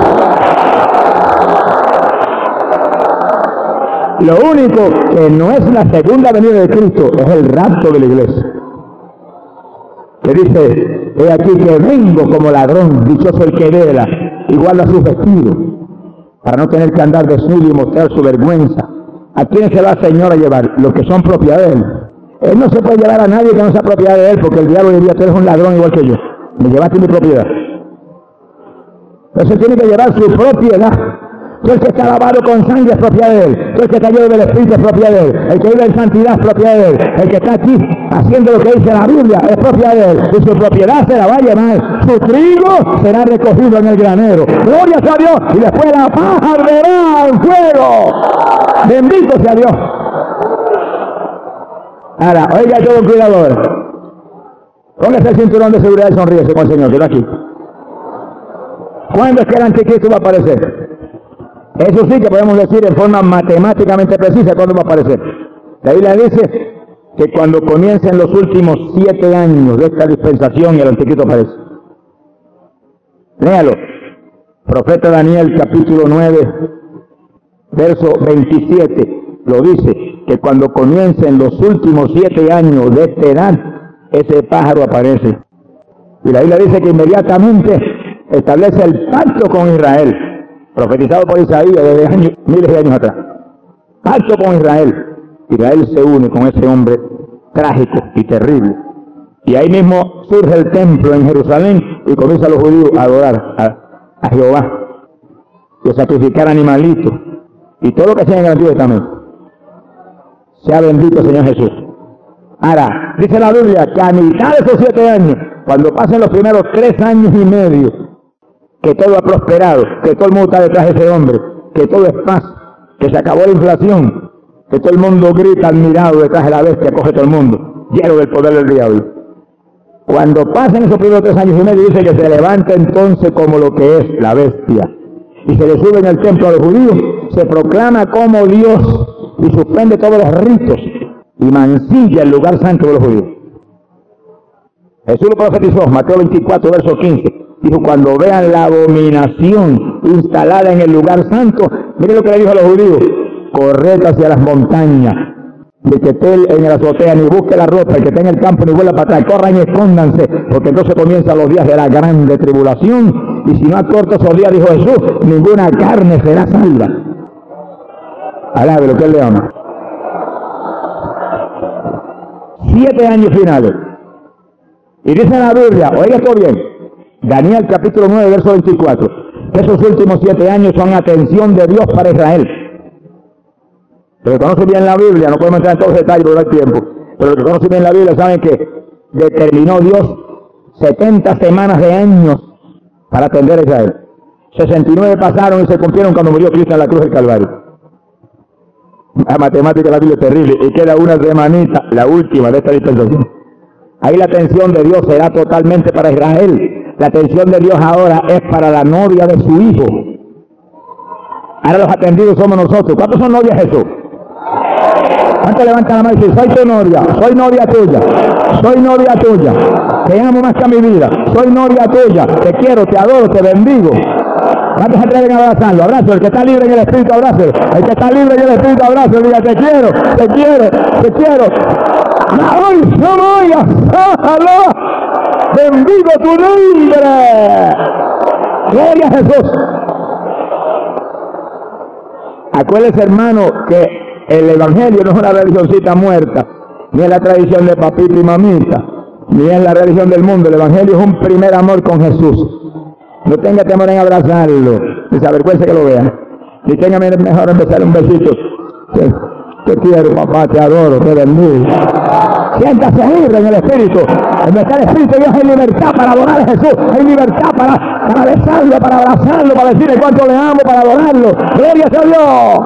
Lo único que no es la segunda venida de Cristo es el rapto de la iglesia. Que dice, he aquí que vengo como ladrón, dichoso el que vela y guarda sus vestidos, para no tener que andar desnudo y mostrar su vergüenza. ¿A quién se va el Señor a llevar? Los que son propiedad de Él. Él no se puede llevar a nadie que no sea propiedad de Él, porque el diablo diría, tú eres un ladrón igual que yo. Me llevaste mi propiedad. Entonces tiene que llevar su propiedad. Todo el que está lavado con sangre es propiedad de Él. Todo el que está lleno del Espíritu es propiedad de Él. El que vive en santidad es propiedad de Él. El que está aquí haciendo lo que dice la Biblia es propiedad de Él. Y su propiedad se la va a llevar. Su trigo será recogido en el granero. Gloria sea a Dios. Y después la paja arderá en fuego. Bendito sea Dios. Ahora, oiga todo cuidado ahora. Póngase el cinturón de seguridad y sonríese con el Señor, que va aquí. ¿Cuándo es que el anticristo va a aparecer? Eso sí que podemos decir en forma matemáticamente precisa cuándo va a aparecer. La Biblia dice que cuando comiencen los últimos siete años de esta dispensación y el anticristo aparece. Léalo. Profeta Daniel capítulo nueve, verso veintisiete, lo dice, que cuando comiencen los últimos siete años de esta edad, ese pájaro aparece. Y la Biblia dice que inmediatamente establece el pacto con Israel, profetizado por Isaías desde años, miles de años atrás. Pacto con Israel. Israel se une con ese hombre trágico y terrible. Y ahí mismo surge el templo en Jerusalén y comienzan los judíos a adorar a, a Jehová y a sacrificar animalitos y todo lo que hacía en el Antiguo Testamento. Sea bendito Señor Jesús. Ahora, dice la Biblia que a mitad de esos siete años, cuando pasen los primeros tres años y medio, que todo ha prosperado, que todo el mundo está detrás de ese hombre, que todo es paz, que se acabó la inflación, que todo el mundo grita admirado detrás de la bestia, coge todo el mundo, lleno del poder del diablo. Cuando pasen esos primeros tres años y medio, dice que se levanta entonces como lo que es la bestia, y se le sube en el templo a los judíos, se proclama como Dios, y suspende todos los ritos, y mancilla el lugar santo de los judíos. Jesús lo profetizó, Mateo veinticuatro, verso quince. Dijo, cuando vean la abominación instalada en el lugar santo, mire lo que le dijo a los judíos, corred hacia las montañas, de que esté en la azotea, ni busque la ropa, el que esté en el campo, ni vuelva para atrás, corran y escóndanse, porque entonces comienzan los días de la grande tribulación, y si no acorto esos días, dijo Jesús, ninguna carne será salva. Alabe lo que él le ama. Siete años finales. Y dice en la Biblia, oiga esto bien, Daniel capítulo nueve, verso veinticuatro, que esos últimos siete años son atención de Dios para Israel. Los que conocen bien la Biblia, no podemos entrar en todos los detalles por el tiempo, pero los que conocen bien la Biblia saben que determinó Dios setenta semanas de años para atender a Israel. sesenta y nueve pasaron y se cumplieron cuando murió Cristo en la cruz del Calvario. La matemática de la Biblia es terrible, y queda una semanita, la última de esta dispensación. Ahí la atención de Dios será totalmente para Israel. La atención de Dios ahora es para la novia de su Hijo. Ahora los atendidos somos nosotros. ¿Cuántos son novias de Jesús? ¿Cuántos levantan la mano y dicen, soy tu novia, soy novia tuya, soy novia tuya, te amo más que a mi vida, soy novia tuya, te quiero, te adoro, te bendigo? ¿Cuántos se atreven a abrazarlo? Abrazo, el que está libre en el espíritu, abrazo. El que está libre en el espíritu, abrazo. Diga, te quiero, te quiero, te quiero. ¡Ay, ¡Sájalo! ¡Bendigo tu nombre! ¡Gloria a Jesús! Acuérdese, hermano, que el Evangelio no es una religioncita muerta, ni es la tradición de papito y mamita, ni es la religión del mundo. El Evangelio es un primer amor con Jesús. No tenga temor en abrazarlo, ni se avergüence que lo vean, ni tenga mejor empezar un besito. Te, te quiero, papá, te adoro, te bendigo. Siéntase libre en el Espíritu. En nuestro Espíritu Dios hay libertad para adorar a Jesús, hay libertad para, para besarlo, para abrazarlo, para decirle cuánto le amo, para adorarlo. ¡Gloria a Dios!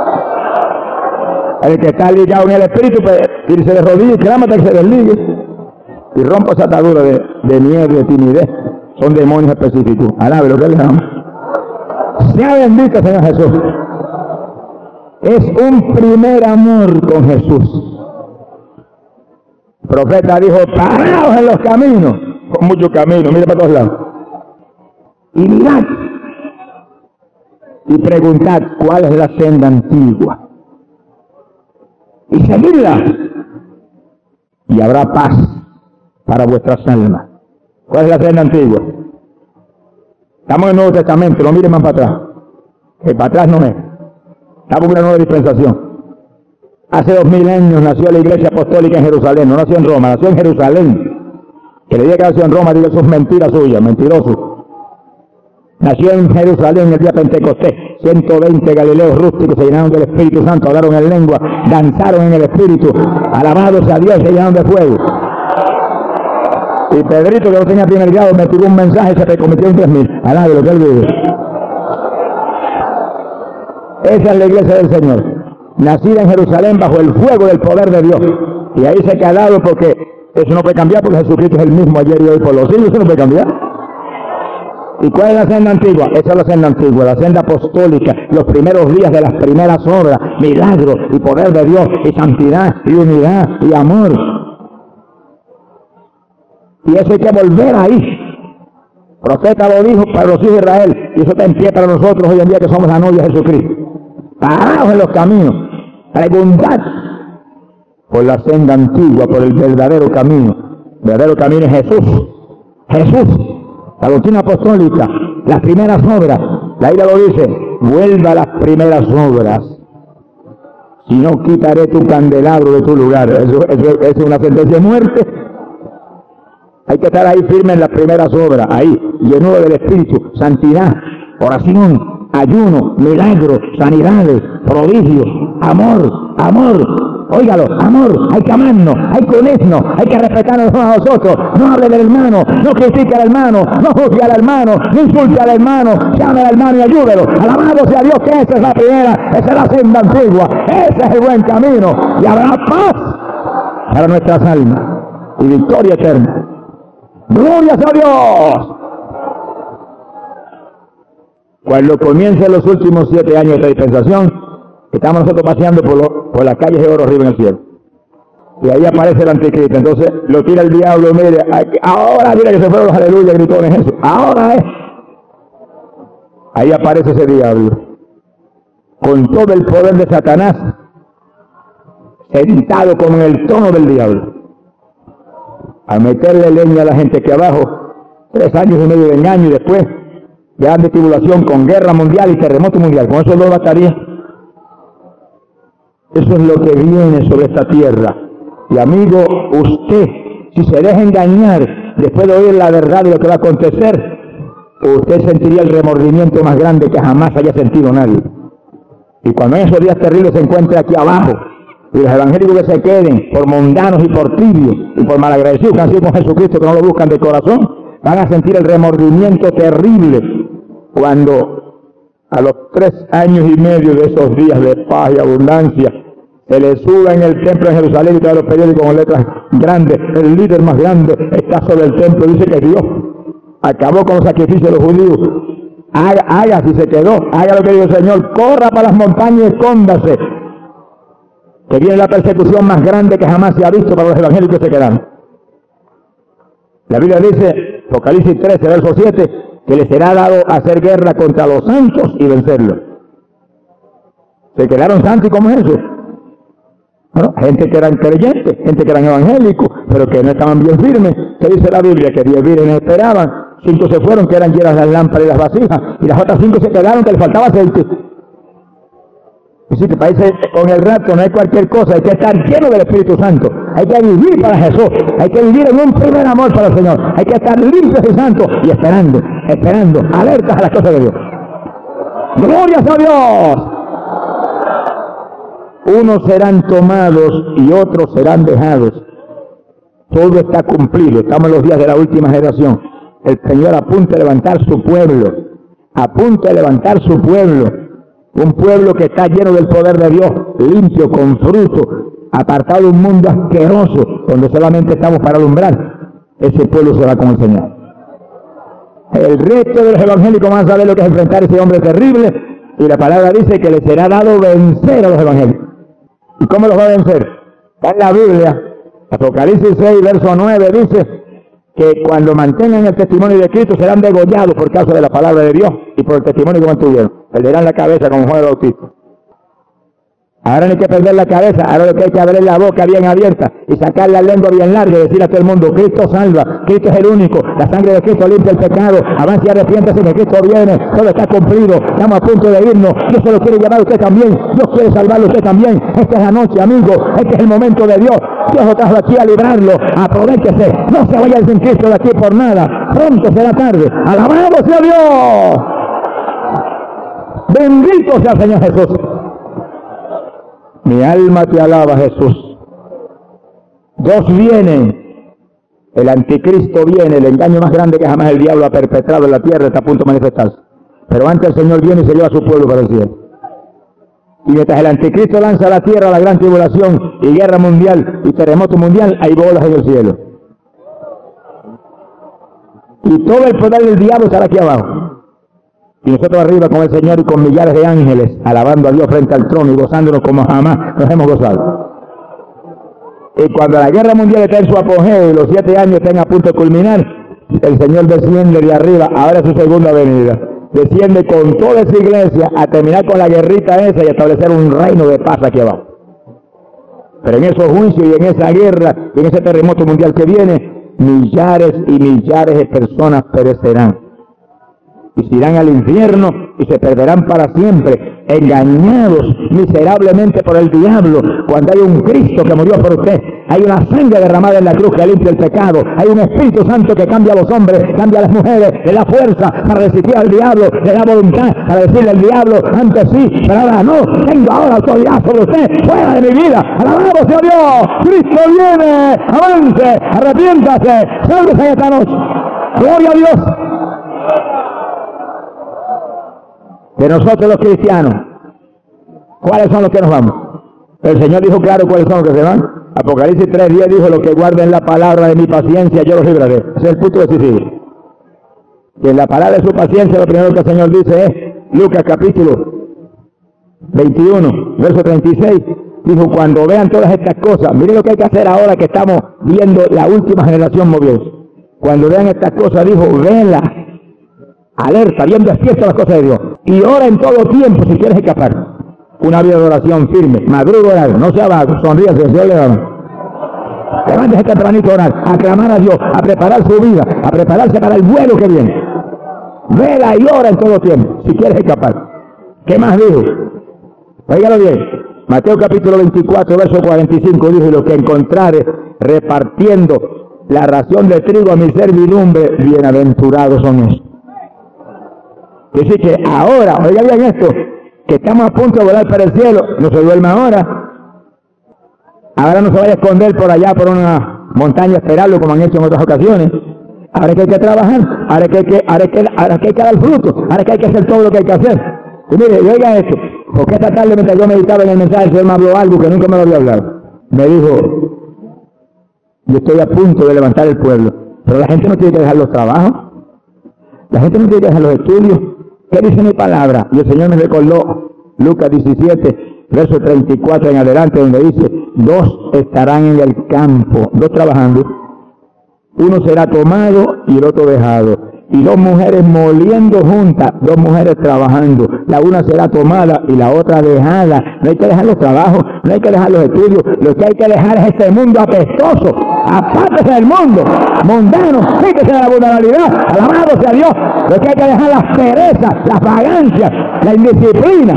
El que está ligado en el Espíritu, pues, irse de rodillas, clámate que se desligue y rompa esa atadura de, de miedo, de timidez. Son demonios específicos. Alabe lo que le amo. Sea bendito, Señor Jesús. Es un primer amor con Jesús. El profeta dijo, paraos en los caminos. Con muchos caminos, mire para todos lados. Y mirad. Y preguntad cuál es la senda antigua. Y seguidla. Y habrá paz para vuestras almas. ¿Cuál es la senda antigua? Estamos en el Nuevo Testamento, no miren más para atrás. Que para atrás no es. Estamos en una nueva dispensación. Hace dos mil años nació la Iglesia Apostólica en Jerusalén, no nació en Roma, nació en Jerusalén. Que le diga que nació en Roma, diga eso es mentira suya, mentiroso. Nació en Jerusalén el día Pentecostés. ciento veinte galileos rústicos se llenaron del Espíritu Santo, hablaron en lengua, danzaron en el Espíritu, alabados a Dios, se llenaron de fuego. Y Pedrito, que no tenía primer grado, me tiró un mensaje y se reconvirtió en tres mil. Alabe lo que él vive. Esa es la iglesia del Señor. Nacida en Jerusalén bajo el fuego del poder de Dios. Y ahí se ha quedado porque eso no puede cambiar, porque Jesucristo es el mismo ayer y hoy por los siglos. Eso no puede cambiar. ¿Y cuál es la senda antigua? Esa es la senda antigua, la senda apostólica, los primeros días de las primeras obras, milagros y poder de Dios, y santidad, y unidad, y amor. Y eso hay que volver ahí. El profeta lo dijo para los hijos de Israel, y eso está en pie para nosotros hoy en día que somos la novia de Jesucristo. Paraos en los caminos, preguntad por la senda antigua, por el verdadero camino. El verdadero camino es Jesús. Jesús, la doctrina apostólica, las primeras obras. La Biblia lo dice, vuelva a las primeras obras. Si no, quitaré tu candelabro de tu lugar. Eso, eso, eso es una sentencia de muerte. Hay que estar ahí firme en las primeras obras, ahí, lleno del Espíritu, santidad, oración, ayuno, milagros, sanidades, prodigios, amor, amor, óigalo, amor, hay que amarnos, hay que unirnos, hay que respetarnos unos a nosotros, no hable del hermano, no critique al hermano, no juzgue al hermano, no insulte al hermano, llame al hermano y ayúdelo, alabado sea Dios que esa es la primera, esa es la senda antigua, ese es el buen camino, y habrá paz para nuestras almas, y victoria eterna. ¡Gloria a Dios! Cuando comiencen los últimos siete años de esta dispensación, estamos nosotros paseando por, lo, por las calles de oro arriba en el cielo. Y ahí aparece el anticristo. Entonces lo tira el diablo, mire, aquí, ahora mira que se fueron los aleluya, gritones, eso. Ahora es. Ahí aparece ese diablo, con todo el poder de Satanás, sentado como en el trono del diablo, a meterle leña a la gente que abajo, tres años y medio de engaño y después grande tribulación con guerra mundial y terremoto mundial. Con eso no bastaría. Eso es lo que viene sobre esta tierra. Y amigo, usted, si se deja engañar después de oír la verdad de lo que va a acontecer, usted sentiría el remordimiento más grande que jamás haya sentido nadie. Y cuando en esos días terribles se encuentre aquí abajo, y los evangélicos que se queden por mundanos y por tibios y por malagradecidos que han sido con Jesucristo, que no lo buscan de corazón, van a sentir el remordimiento terrible cuando a los tres años y medio de esos días de paz y abundancia se le suba en el templo de Jerusalén y todos los periódicos con letras grandes, el líder más grande está sobre el templo, dice que Dios acabó con los sacrificios de los judíos. Haga, haga, si se quedó, haga lo que dijo el Señor, corra para las montañas y escóndase, que viene la persecución más grande que jamás se ha visto para los evangélicos que se quedan. La Biblia dice, Apocalipsis trece, verso siete, que les será dado hacer guerra contra los santos y vencerlos. ¿Se quedaron santos y cómo es eso? Bueno, gente que eran creyentes, gente que eran evangélicos, pero que no estaban bien firmes. ¿Qué dice la Biblia? Que diez vírgenes esperaban, cinco se fueron, que eran llenas las lámparas y las vasijas, y las otras cinco se quedaron, que les faltaba aceite. Así que parece con el rapto no hay cualquier cosa, hay que estar lleno del Espíritu Santo, hay que vivir para Jesús, hay que vivir en un primer amor para el Señor, hay que estar limpios y santos y esperando, esperando, alertas a las cosas de Dios. ¡Gloria a Dios! Unos serán tomados y otros serán dejados. Todo está cumplido, estamos en los días de la última generación. El Señor a punto de levantar su pueblo, a punto de levantar su pueblo, un pueblo que está lleno del poder de Dios, limpio, con fruto, apartado de un mundo asqueroso, donde solamente estamos para alumbrar. Ese pueblo se va con el Señor. El resto de los evangélicos van a saber lo que es enfrentar a ese hombre terrible, y la palabra dice que le será dado vencer a los evangélicos. ¿Y cómo los va a vencer? Está en la Biblia, Apocalipsis seis, verso nueve, dice que cuando mantengan el testimonio de Cristo serán degollados por causa de la palabra de Dios y por el testimonio que mantuvieron. Perderán la cabeza como Juan el Bautista. Ahora no hay que perder la cabeza, ahora lo que hay que abrir la boca bien abierta y sacar la lengua bien larga y decir a todo el mundo, Cristo salva, Cristo es el único, la sangre de Cristo limpia el pecado, avance y arrepiéntase que Cristo viene, todo está cumplido, estamos a punto de irnos, Dios se lo quiere llevar a usted también, Dios quiere salvarlo a usted también, esta es la noche, amigo, este es el momento de Dios, Dios lo trajo aquí a librarlo, aprovéchese, no se vaya sin Cristo de aquí por nada, pronto será tarde, alabado sea Dios, bendito sea el Señor Jesús. Mi alma te alaba, Jesús. Dos vienen. El anticristo viene, el engaño más grande que jamás el diablo ha perpetrado en la tierra está a punto de manifestarse. Pero antes el Señor viene y se lleva a su pueblo para el cielo. Y mientras el anticristo lanza a la tierra la gran tribulación y guerra mundial y terremoto mundial, hay bolas en el cielo. Y todo el poder del diablo estará aquí abajo. Y nosotros arriba con el Señor y con millares de ángeles, alabando a Dios frente al trono y gozándonos como jamás nos hemos gozado. Y cuando la guerra mundial está en su apogeo y los siete años estén a punto de culminar, el Señor desciende de arriba, ahora es su segunda venida. Desciende con toda esa iglesia a terminar con la guerrita esa y establecer un reino de paz aquí abajo. Pero en esos juicios y en esa guerra y en ese terremoto mundial que viene, millares y millares de personas perecerán. Y se irán al infierno y se perderán para siempre, engañados miserablemente por el diablo, cuando hay un Cristo que murió por usted, hay una sangre derramada en la cruz que limpia el pecado, hay un Espíritu Santo que cambia a los hombres, cambia a las mujeres, le da fuerza para resistir al diablo, le da voluntad para decirle al diablo, antes sí, pero ahora no, tengo ahora autoridad sobre usted, fuera de mi vida, alabado sea Dios, Cristo viene, avance, arrepiéntase, sálvese esta noche, gloria a Dios. De nosotros los cristianos, ¿cuáles son los que nos vamos? El Señor dijo claro cuáles son los que se van. Apocalipsis tres diez dijo, los que guarden la palabra de mi paciencia, yo los libraré. Ese es el punto decisivo. Y en la palabra de su paciencia, lo primero que el Señor dice es, Lucas capítulo veintiuno, verso treinta y seis, Dijo, cuando vean todas estas cosas, miren lo que hay que hacer ahora que estamos viendo la última generación moviéndose. Cuando vean estas cosas, dijo, vela, alerta, bien despierta las cosas de Dios. Y ora en todo tiempo si quieres escapar. Una vida de oración firme, madruga orar, no sea vago, sonríase, el Señor le da. Levántese tempranito a orar, a clamar a Dios, a preparar su vida, a prepararse para el vuelo que viene. Vela y ora en todo tiempo, si quieres escapar. ¿Qué más dijo? Óigalo bien. Mateo capítulo veinticuatro, verso cuarenta y cinco, dijo, y lo que encontrare repartiendo la ración de trigo a mi servidumbre, bienaventurados son esos. Dice que ahora, oiga bien esto, que estamos a punto de volar para el cielo, no se duerma ahora. Ahora no se vaya a esconder por allá, por una montaña, a esperarlo como han hecho en otras ocasiones. Ahora que hay que trabajar, ahora que hay que, ahora que, ahora que hay que dar fruto, ahora que hay que hacer todo lo que hay que hacer. Y mire, y oiga esto, porque esta tarde mientras yo meditaba en el mensaje, el Señor me habló algo que nunca me lo había hablado. Me dijo, yo estoy a punto de levantar el pueblo, pero la gente no tiene que dejar los trabajos, la gente no tiene que dejar los estudios. ¿Qué dice mi palabra? Y el Señor me recordó Lucas diecisiete, verso treinta y cuatro en adelante, donde dice, dos estarán en el campo, dos trabajando, uno será tomado y el otro dejado. Y dos mujeres moliendo juntas, dos mujeres trabajando, la una será tomada y la otra dejada. No hay que dejar los trabajos, no hay que dejar los estudios, lo que hay que dejar es este mundo apestoso. Apártese del mundo mundano, fíjese de la vulnerabilidad, alabado sea Dios. Lo que hay que dejar las perezas, las vagancias, la indisciplina.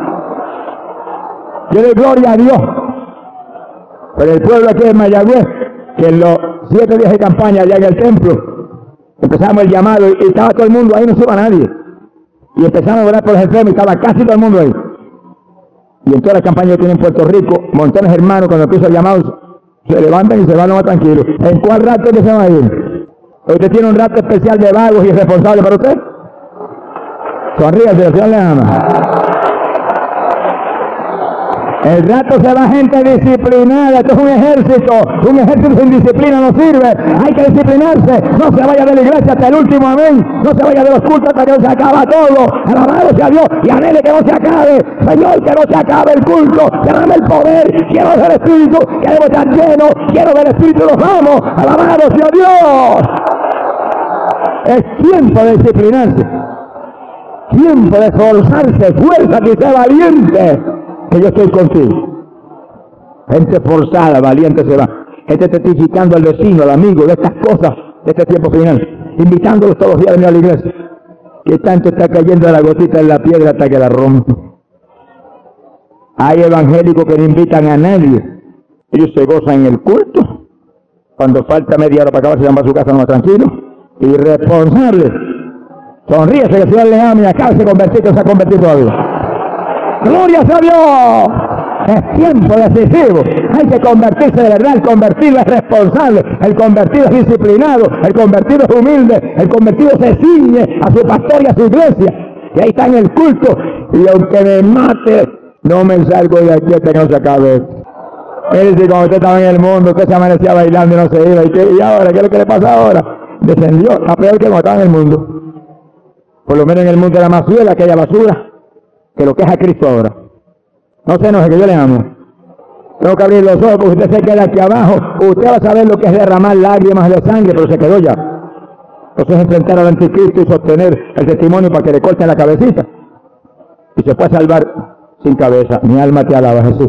Yo doy gloria a Dios por el pueblo aquí de Mayagüez, que en los siete días de campaña allá en el templo empezamos el llamado y estaba todo el mundo ahí, no se iba nadie. Y empezamos a orar por los enfermos y estaba casi todo el mundo ahí. Y en toda la campaña que tiene en Puerto Rico, montones de hermanos cuando empieza el llamado se levantan y se van más tranquilos. ¿En cuál rato que se va a ir? ¿Usted tiene un rato especial de vagos y irresponsables para usted? Sonríase, el Señor le ama. El rato se va gente disciplinada. Esto es un ejército. Un ejército sin disciplina no sirve. Hay que disciplinarse. No se vaya de la iglesia hasta el último amén. No se vaya de los cultos hasta que no se acaba todo. Alabado sea Dios y anhele que no se acabe. Señor, que no se acabe el culto. Dame el poder. Quiero del Espíritu. Queremos estar llenos. Quiero del Espíritu. Los vamos. Alabado sea Dios. Es tiempo de disciplinarse. Tiempo de esforzarse. Fuerza que sea valiente. Que yo estoy contigo. Gente forzada, valiente se va. Gente testificando al vecino, al amigo, de estas cosas, de este tiempo final. Invitándolos todos los días a venir a la iglesia. Que tanto está cayendo la gotita en la piedra hasta que la rompe. Hay evangélicos que no invitan a nadie. Ellos se gozan en el culto. Cuando falta media hora para acabar, se van a su casa más tranquilo. Irresponsables. Sonríese que el Señor le ama y acaba de convertir, que se ha convertido todavía. ¡Gloria a Dios! Es tiempo decisivo. Hay que convertirse de verdad. El convertido es responsable. El convertido es disciplinado. El convertido es humilde. El convertido se ciñe a su pastor y a su iglesia. Y ahí está en el culto. Y aunque me mate, no me salgo de aquí hasta que no se acabe. Él dice, como usted estaba en el mundo, usted se amanecía bailando y no se iba. ¿Y, qué? ¿Y ahora? ¿Qué es lo que le pasa ahora? Descendió. Está peor que cuando estaba en el mundo. Por lo menos en el mundo era más fiel aquella basura que lo que es a Cristo ahora. No se enoje, que yo le amo. Tengo que abrir los ojos porque usted se queda aquí abajo. Usted va a saber lo que es derramar lágrimas de sangre, pero se quedó ya. Entonces es enfrentar al anticristo y sostener el testimonio para que le corten la cabecita. Y se puede salvar sin cabeza. Mi alma te alaba, Jesús.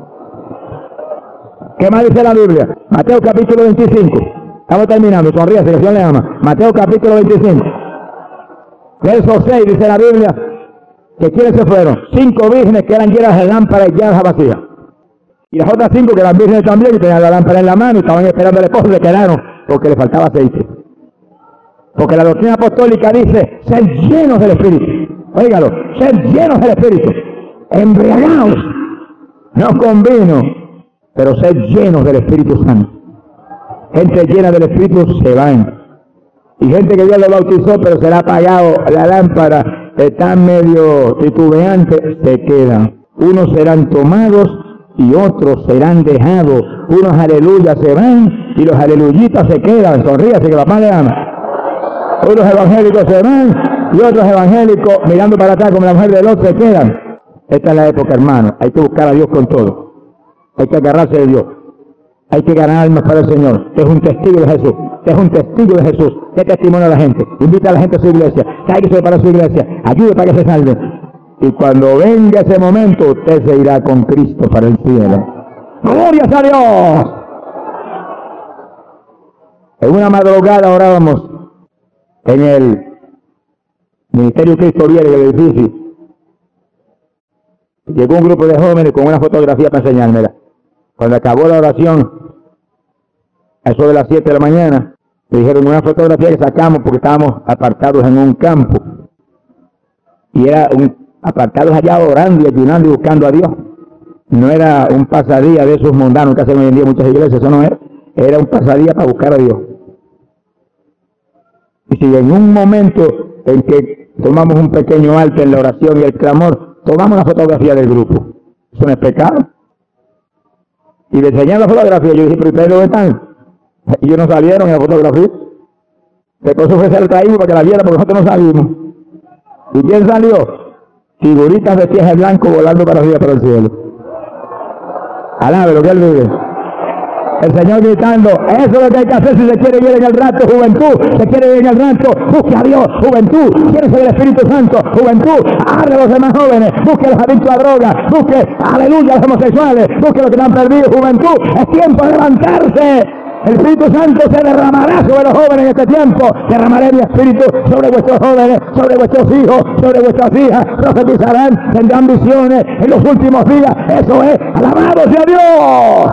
¿Qué más dice la Biblia? Mateo capítulo veinticinco. Estamos terminando, sonríase, que el Señor le ama. Mateo capítulo veinticinco. Verso seis dice la Biblia. ¿Que quiénes se fueron? Cinco vírgenes que eran llenas de lámparas y llenas vacías. Y las otras cinco que eran vírgenes también y tenían la lámpara en la mano y estaban esperando al esposo, se quedaron porque le faltaba aceite. Porque la doctrina apostólica dice, ser llenos del Espíritu. Óigalo, ser llenos del Espíritu. Embriagados, no con vino, pero ser llenos del Espíritu Santo. Gente llena del Espíritu se van. Y gente que Dios le bautizó, pero se le ha apagado la lámpara, están medio titubeantes, se quedan. Unos serán tomados y otros serán dejados. Unos aleluyas se van y los aleluyitas se quedan. Sonríase que papá le ama. Unos evangélicos se van y otros evangélicos mirando para atrás como la mujer del otro se quedan. Esta es la época, hermano. Hay que buscar a Dios con todo. Hay que agarrarse de Dios. Hay que ganar almas para el Señor. Es un testigo de Jesús. Es un testigo de Jesús. Dé testimonio a la gente. Invita a la gente a su iglesia. Cállese para su iglesia. Ayude para que se salve. Y cuando venga ese momento, usted se irá con Cristo para el cielo. ¡Glorias a Dios! En una madrugada orábamos en el Ministerio Cristo Viene del edificio. Llegó un grupo de jóvenes con una fotografía para enseñármela. Cuando acabó la oración, a eso de las siete de la mañana, me dijeron una fotografía que sacamos porque estábamos apartados en un campo. Y era un, apartados allá orando y ayunando y buscando a Dios. No era un pasadía de esos mundanos que hacen hoy en día muchas iglesias, eso no era. Era un pasadía para buscar a Dios. Y si en un momento en que tomamos un pequeño alto en la oración y el clamor, tomamos la fotografía del grupo, ¿eso no es pecado? Y le enseñé la fotografía, yo dije, pero ¿ustedes dónde están? Y ellos no salieron en la fotografía. Después fue se lo traímos para que la viera, porque nosotros no salimos. ¿Y quién salió? Figuritas de pies blanco volando para arriba, para el cielo. Alabe lo que él vive. El Señor gritando, eso es lo que hay que hacer si se quiere ir en el rato, juventud, se quiere ir en el rato, busque a Dios, juventud, quiere ser el Espíritu Santo, juventud, agarre a los demás jóvenes, busque a los adictos a droga, busque, aleluya, a los homosexuales, busque a los que han perdido, juventud, es tiempo de levantarse. El Espíritu Santo se derramará sobre los jóvenes en este tiempo. Derramaré mi Espíritu sobre vuestros jóvenes, sobre vuestros hijos, sobre vuestras hijas. Profetizarán, tendrán visiones en los últimos días. Eso es, alabado sea Dios.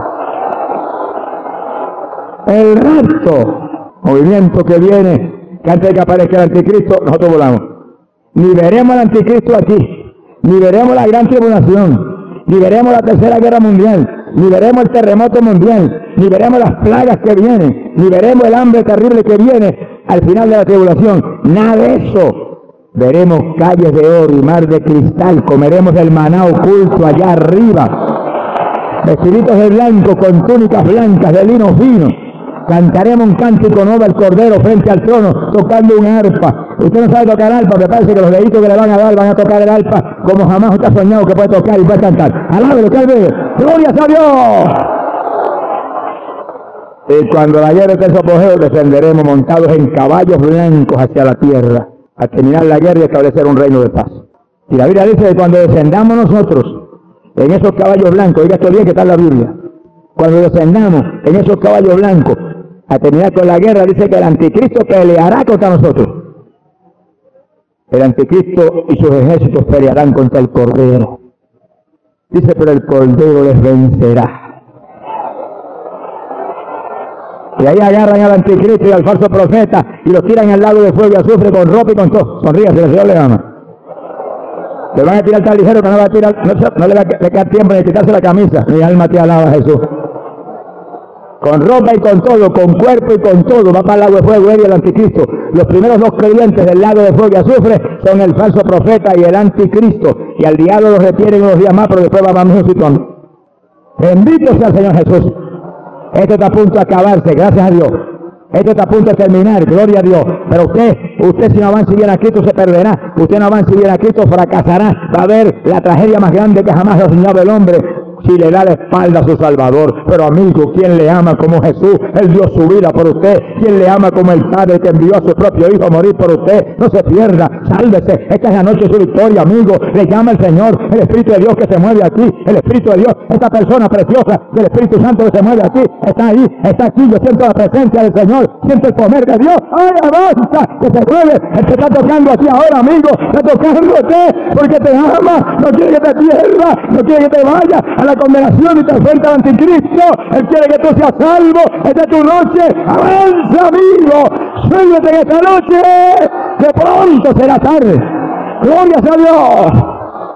El rapto, movimiento que viene, que antes de que aparezca el anticristo, nosotros volamos. Ni veremos al anticristo aquí, ni veremos la gran tribulación, ni veremos la tercera guerra mundial, ni veremos el terremoto mundial, ni veremos las plagas que vienen, ni veremos el hambre terrible que viene al final de la tribulación. Nada de eso. Veremos calles de oro y mar de cristal, comeremos el maná oculto allá arriba, vestiditos de blanco con túnicas blancas de lino fino. Cantaremos un cántico nuevo al Cordero frente al trono, tocando un arpa. Usted no sabe tocar arpa, me parece que los deditos que le van a dar van a tocar el arpa como jamás usted ha soñado que puede tocar y puede cantar. Alábelo, que él vive. ¡Gloria a Dios! Y cuando la guerra esté en su apogeo, descenderemos montados en caballos blancos hacia la tierra, a terminar la guerra y establecer un reino de paz. Y la Biblia dice que cuando descendamos nosotros en esos caballos blancos, oiga esto bien que está en la Biblia, cuando descendamos en esos caballos blancos a terminar con la guerra, dice que el anticristo peleará contra nosotros. El anticristo y sus ejércitos pelearán contra el Cordero. Dice, pero el Cordero les vencerá. Y ahí agarran al anticristo y al falso profeta y los tiran al lago de fuego y azufre con ropa y con todo. Sonríase, el Señor le ama. Le van a tirar tan ligero que no, va a tirar, no, no le va a quedar tiempo de quitarse la camisa. Mi alma te alaba, Jesús. Con ropa y con todo, con cuerpo y con todo, va para el lago de fuego él y el anticristo. Los primeros dos creyentes del lago de fuego y azufre son el falso profeta y el anticristo. Y al diablo los retienen unos días más, pero después va a un sitón. Bendito sea el Señor Jesús. Esto está a punto de acabarse, gracias a Dios. Esto está a punto de terminar, gloria a Dios. Pero usted, usted si no avanza y viene a Cristo se perderá. Usted no avanza y viene a Cristo fracasará. Va a haber la tragedia más grande que jamás ha soñado el hombre si le da la espalda a su Salvador. Pero amigo, ¿quién le ama como Jesús? Él dio su vida por usted. ¿Quién le ama como el Padre que envió a su propio Hijo a morir por usted? No se pierda, sálvese. Esta es la noche de su victoria, amigo. Le llama el Señor, el Espíritu de Dios que se mueve aquí. El Espíritu de Dios, esta persona preciosa del Espíritu Santo que se mueve aquí. Está ahí, está aquí. Yo siento la presencia del Señor. Siento el poder de Dios. ¡Ay, avanza! Que se mueve. Él te está tocando aquí ahora, amigo. Está tocándote porque te ama. No quiere que te pierdas. No quiere que te vayas a la condenación y te enfrenta al anticristo. Él quiere que tú seas salvo. Esta es tu noche. Avanza, amigo. Suéltate en esta noche. Que pronto será tarde. Gloria a Dios.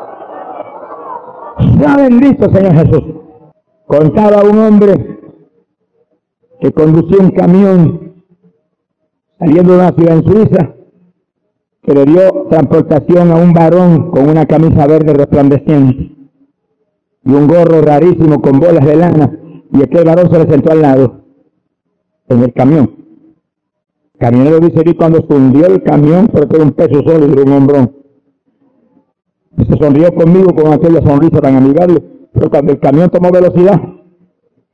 Sea bendito, Señor Jesús. Contaba un hombre que conducía un camión saliendo de una ciudad en Suiza, que le dio transportación a un varón con una camisa verde resplandeciente y un gorro rarísimo con bolas de lana, y aquel varón se le sentó al lado en el camión. El camionero dice que cuando se hundió el camión, porque era un peso solo y un hombrón, y se sonrió conmigo con aquella sonrisa tan amigable, pero cuando el camión tomó velocidad,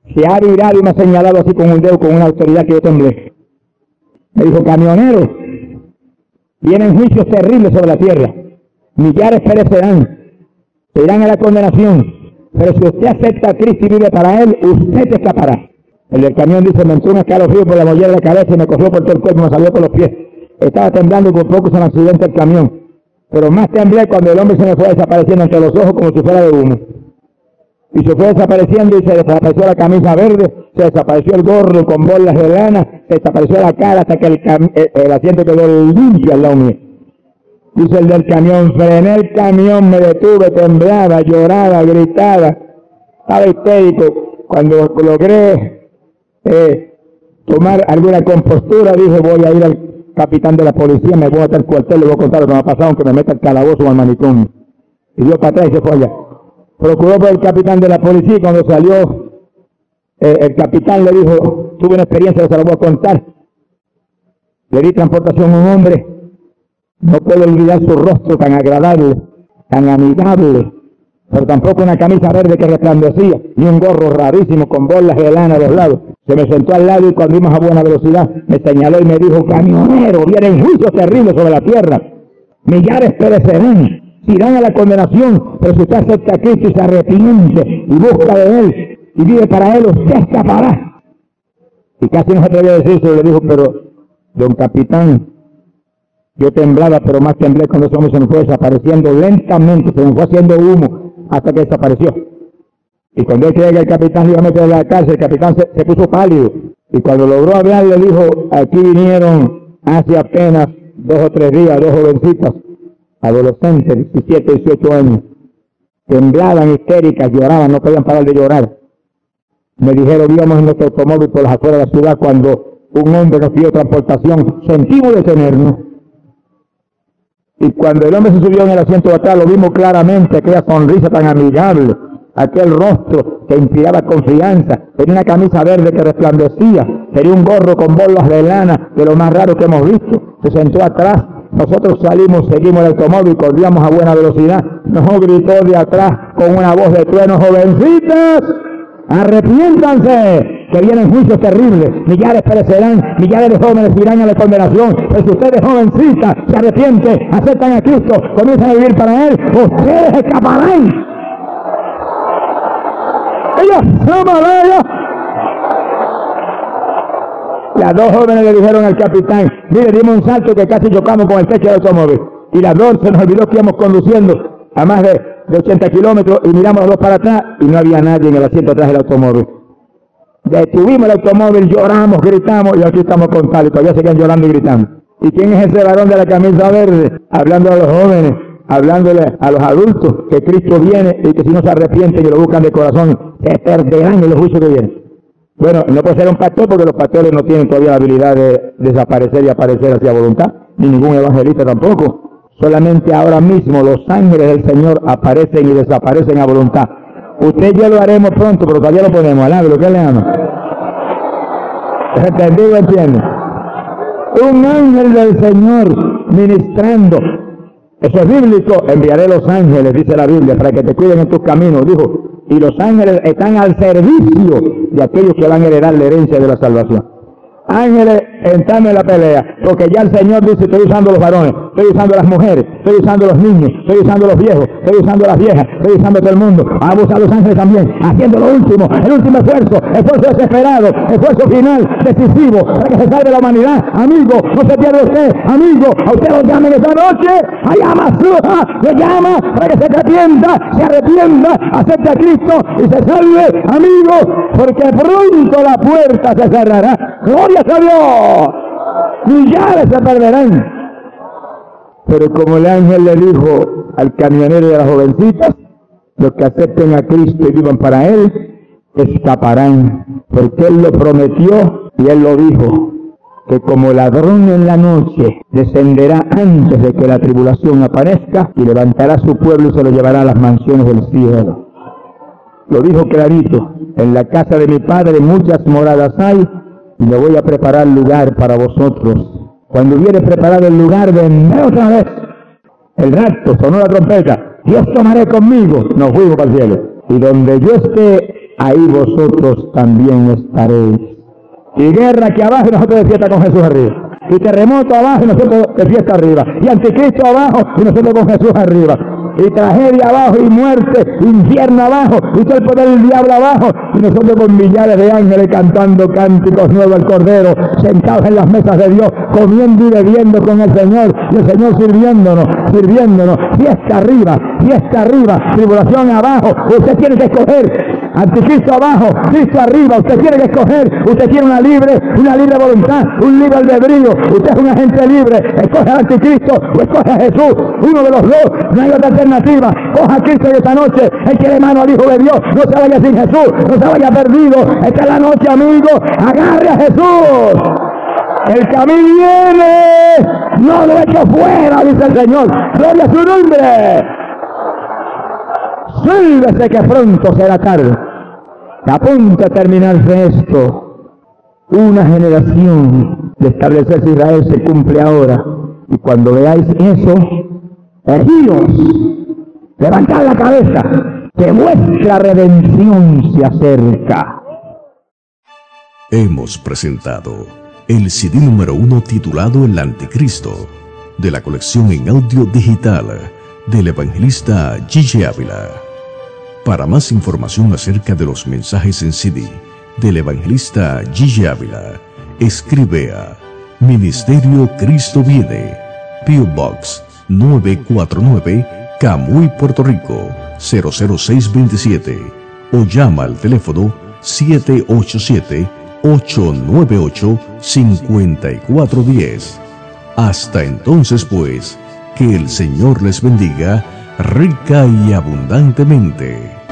se ha virado y me ha señalado así con un dedo, con una autoridad que yo temblé. Me dijo, camionero, vienen juicios terribles sobre la tierra. Millares perecerán, se irán a la condenación. Pero si usted acepta a Cristo y vive para Él, usted escapará. El del camión dice, me entró un escalofrío por la mollera de la cabeza y me corrió por todo el cuerpo, me salió por los pies. Estaba temblando y por poco se me accidenta el camión. Pero más temblé cuando el hombre se me fue desapareciendo entre los ojos como si fuera de humo. Y se fue desapareciendo y se desapareció la camisa verde, se desapareció el gorro con bolas de lana, se desapareció la cara hasta que el, el, el asiento quedó limpio al lado mío. Dice el del camión, frené el camión, me detuve, temblaba, lloraba, gritaba, estaba histérico. Cuando logré eh, tomar alguna compostura, dije, voy a ir al capitán de la policía, me voy a meter al cuartel, le voy a contar lo que me ha pasado, aunque me meta al calabozo o al manicomio. Y dio para atrás y se fue allá. Procuró por el capitán de la policía y cuando salió, eh, el capitán le dijo, tuve una experiencia que se la voy a contar. Le di transportación a un hombre, no puedo olvidar su rostro tan agradable, tan amigable, pero tampoco una camisa verde que resplandecía, ni un gorro rarísimo con bolas de lana a los lados. Se me sentó al lado y cuando íbamos a buena velocidad, me señaló y me dijo, camionero, vienen juicios terribles sobre la tierra, millares perecerán, se irán a la condenación, pero si usted acepta a Cristo y se arrepiente y busca de Él y vive para Él, usted escapará. Y casi no se atrevía a decir eso, le dijo, pero, don capitán, yo temblaba, pero más temblé cuando ese hombre se me fue desapareciendo lentamente, se me fue haciendo humo hasta que desapareció. Y cuando él creía que el capitán iba a meter en la cárcel, el capitán se, se puso pálido. Y cuando logró hablar, le dijo, aquí vinieron hace apenas dos o tres días, dos jovencitas, adolescentes, diecisiete, dieciocho años, temblaban, histéricas, lloraban, no podían parar de llorar. Me dijeron, íbamos en nuestro automóvil por las afueras de la ciudad cuando un hombre nos pidió transportación, sentimos detenernos. Y cuando el hombre se subió en el asiento de atrás, lo vimos claramente, aquella sonrisa tan amigable, aquel rostro que inspiraba confianza, tenía una camisa verde que resplandecía, tenía un gorro con bolas de lana, de lo más raro que hemos visto, se sentó atrás. Nosotros salimos, seguimos el automóvil, corríamos a buena velocidad. Nos gritó de atrás con una voz de trueno, jovencitas, arrepiéntanse, que vienen juicios terribles, millares perecerán, millares de jóvenes irán a la condenación. Pero si ustedes, jovencitas, se arrepienten, aceptan a Cristo, comienzan a vivir para Él, ustedes escaparán. Ellos son malos. Las dos jóvenes le dijeron al capitán, mire, dimos un salto que casi chocamos con el techo del automóvil. Y las dos se nos olvidó que íbamos conduciendo a más de, de ochenta kilómetros y miramos los dos para atrás y no había nadie en el asiento atrás del automóvil. Detuvimos el automóvil, lloramos, gritamos y aquí estamos con tal y todavía seguían llorando y gritando. ¿Y quién es ese varón de la camisa verde? Hablando a los jóvenes, hablándole a los adultos que Cristo viene y que si no se arrepienten y lo buscan de corazón, se perderán en los juicios que vienen. Bueno, no puede ser un pastor porque los pastores no tienen todavía la habilidad de desaparecer y aparecer hacia voluntad, ni ningún evangelista tampoco. Solamente ahora mismo los ángeles del Señor aparecen y desaparecen a voluntad. Usted y yo lo haremos pronto, pero todavía lo ponemos. Alabe, ¿lo que le ama? ¿Entendido? ¿Entiende? Un ángel del Señor ministrando. Eso es bíblico. Enviaré los ángeles, dice la Biblia, para que te cuiden en tus caminos, dijo. Y los ángeles están al servicio de aquellos que van a heredar la herencia de la salvación. Ángeles entrando en la pelea, porque ya el Señor dice, estoy usando los varones, estoy usando las mujeres, estoy usando los niños, estoy usando los viejos, estoy usando las viejas, estoy usando todo el mundo. Vamos a usar los ángeles también, haciendo lo último, el último esfuerzo, esfuerzo desesperado, esfuerzo final, decisivo, para que se salve la humanidad. Amigo, no se pierda usted, amigo, a usted lo llamen esta noche, a llama suja, le llama para que se arrepienta, se arrepienta, acepte a Cristo y se salve, amigo, porque pronto la puerta se cerrará. ¡Gloria a Dios! Millares se perderán. Pero como el ángel le dijo al camionero de las jovencitas, los que acepten a Cristo y vivan para Él, escaparán. Porque Él lo prometió y Él lo dijo, que como ladrón en la noche descenderá antes de que la tribulación aparezca y levantará su pueblo y se lo llevará a las mansiones del cielo. Lo dijo clarito, en la casa de mi Padre muchas moradas hay, y le voy a preparar lugar para vosotros. Cuando hubiere preparado el lugar, vendré otra vez. El rapto, sonó la trompeta. Dios tomaré conmigo. Nos fuimos para el cielo. Y donde yo esté ahí vosotros también estaréis. Y guerra aquí abajo y nosotros de fiesta con Jesús arriba. Y terremoto abajo y nosotros de fiesta arriba. Y anticristo abajo y nosotros con Jesús arriba. Y tragedia abajo y muerte, infierno abajo, y todo el poder del diablo abajo, y nosotros con millares de ángeles cantando cánticos nuevos al Cordero, sentados en las mesas de Dios, comiendo y bebiendo con el Señor, y el Señor sirviéndonos, sirviéndonos, fiesta arriba, fiesta arriba, tribulación abajo. Usted tiene que escoger. Anticristo abajo, Cristo arriba. Usted tiene que escoger. Usted tiene una libre, una libre voluntad, un libre albedrío. Usted es un agente libre. Escoge al Anticristo o escoge a Jesús. Uno de los dos. No hay otra alternativa. Coja a Cristo y esta noche eche mano al Hijo de Dios. No se vaya sin Jesús. No se vaya perdido. Esta es la noche, amigo. Agarre a Jesús. El camino viene. No lo echo fuera, dice el Señor. Gloria a su nombre. Sálvese que pronto será tarde. A punto de terminarse esto. Una generación de establecerse Israel se cumple ahora. Y cuando veáis eso, erguíos, levantad la cabeza, que vuestra redención se acerca. Hemos presentado el C D número uno titulado El Anticristo, de la colección en audio digital del evangelista G. Ávila. Para más información acerca de los mensajes en C D del evangelista G. Ávila, escribe a Ministerio Cristo Viene, P O Box nueve cuatro nueve, Camuy, Puerto Rico cero cero seis dos siete, o llama al teléfono siete ocho siete, ocho nueve ocho, cinco cuatro uno cero. Hasta entonces, pues, que el Señor les bendiga rica y abundantemente.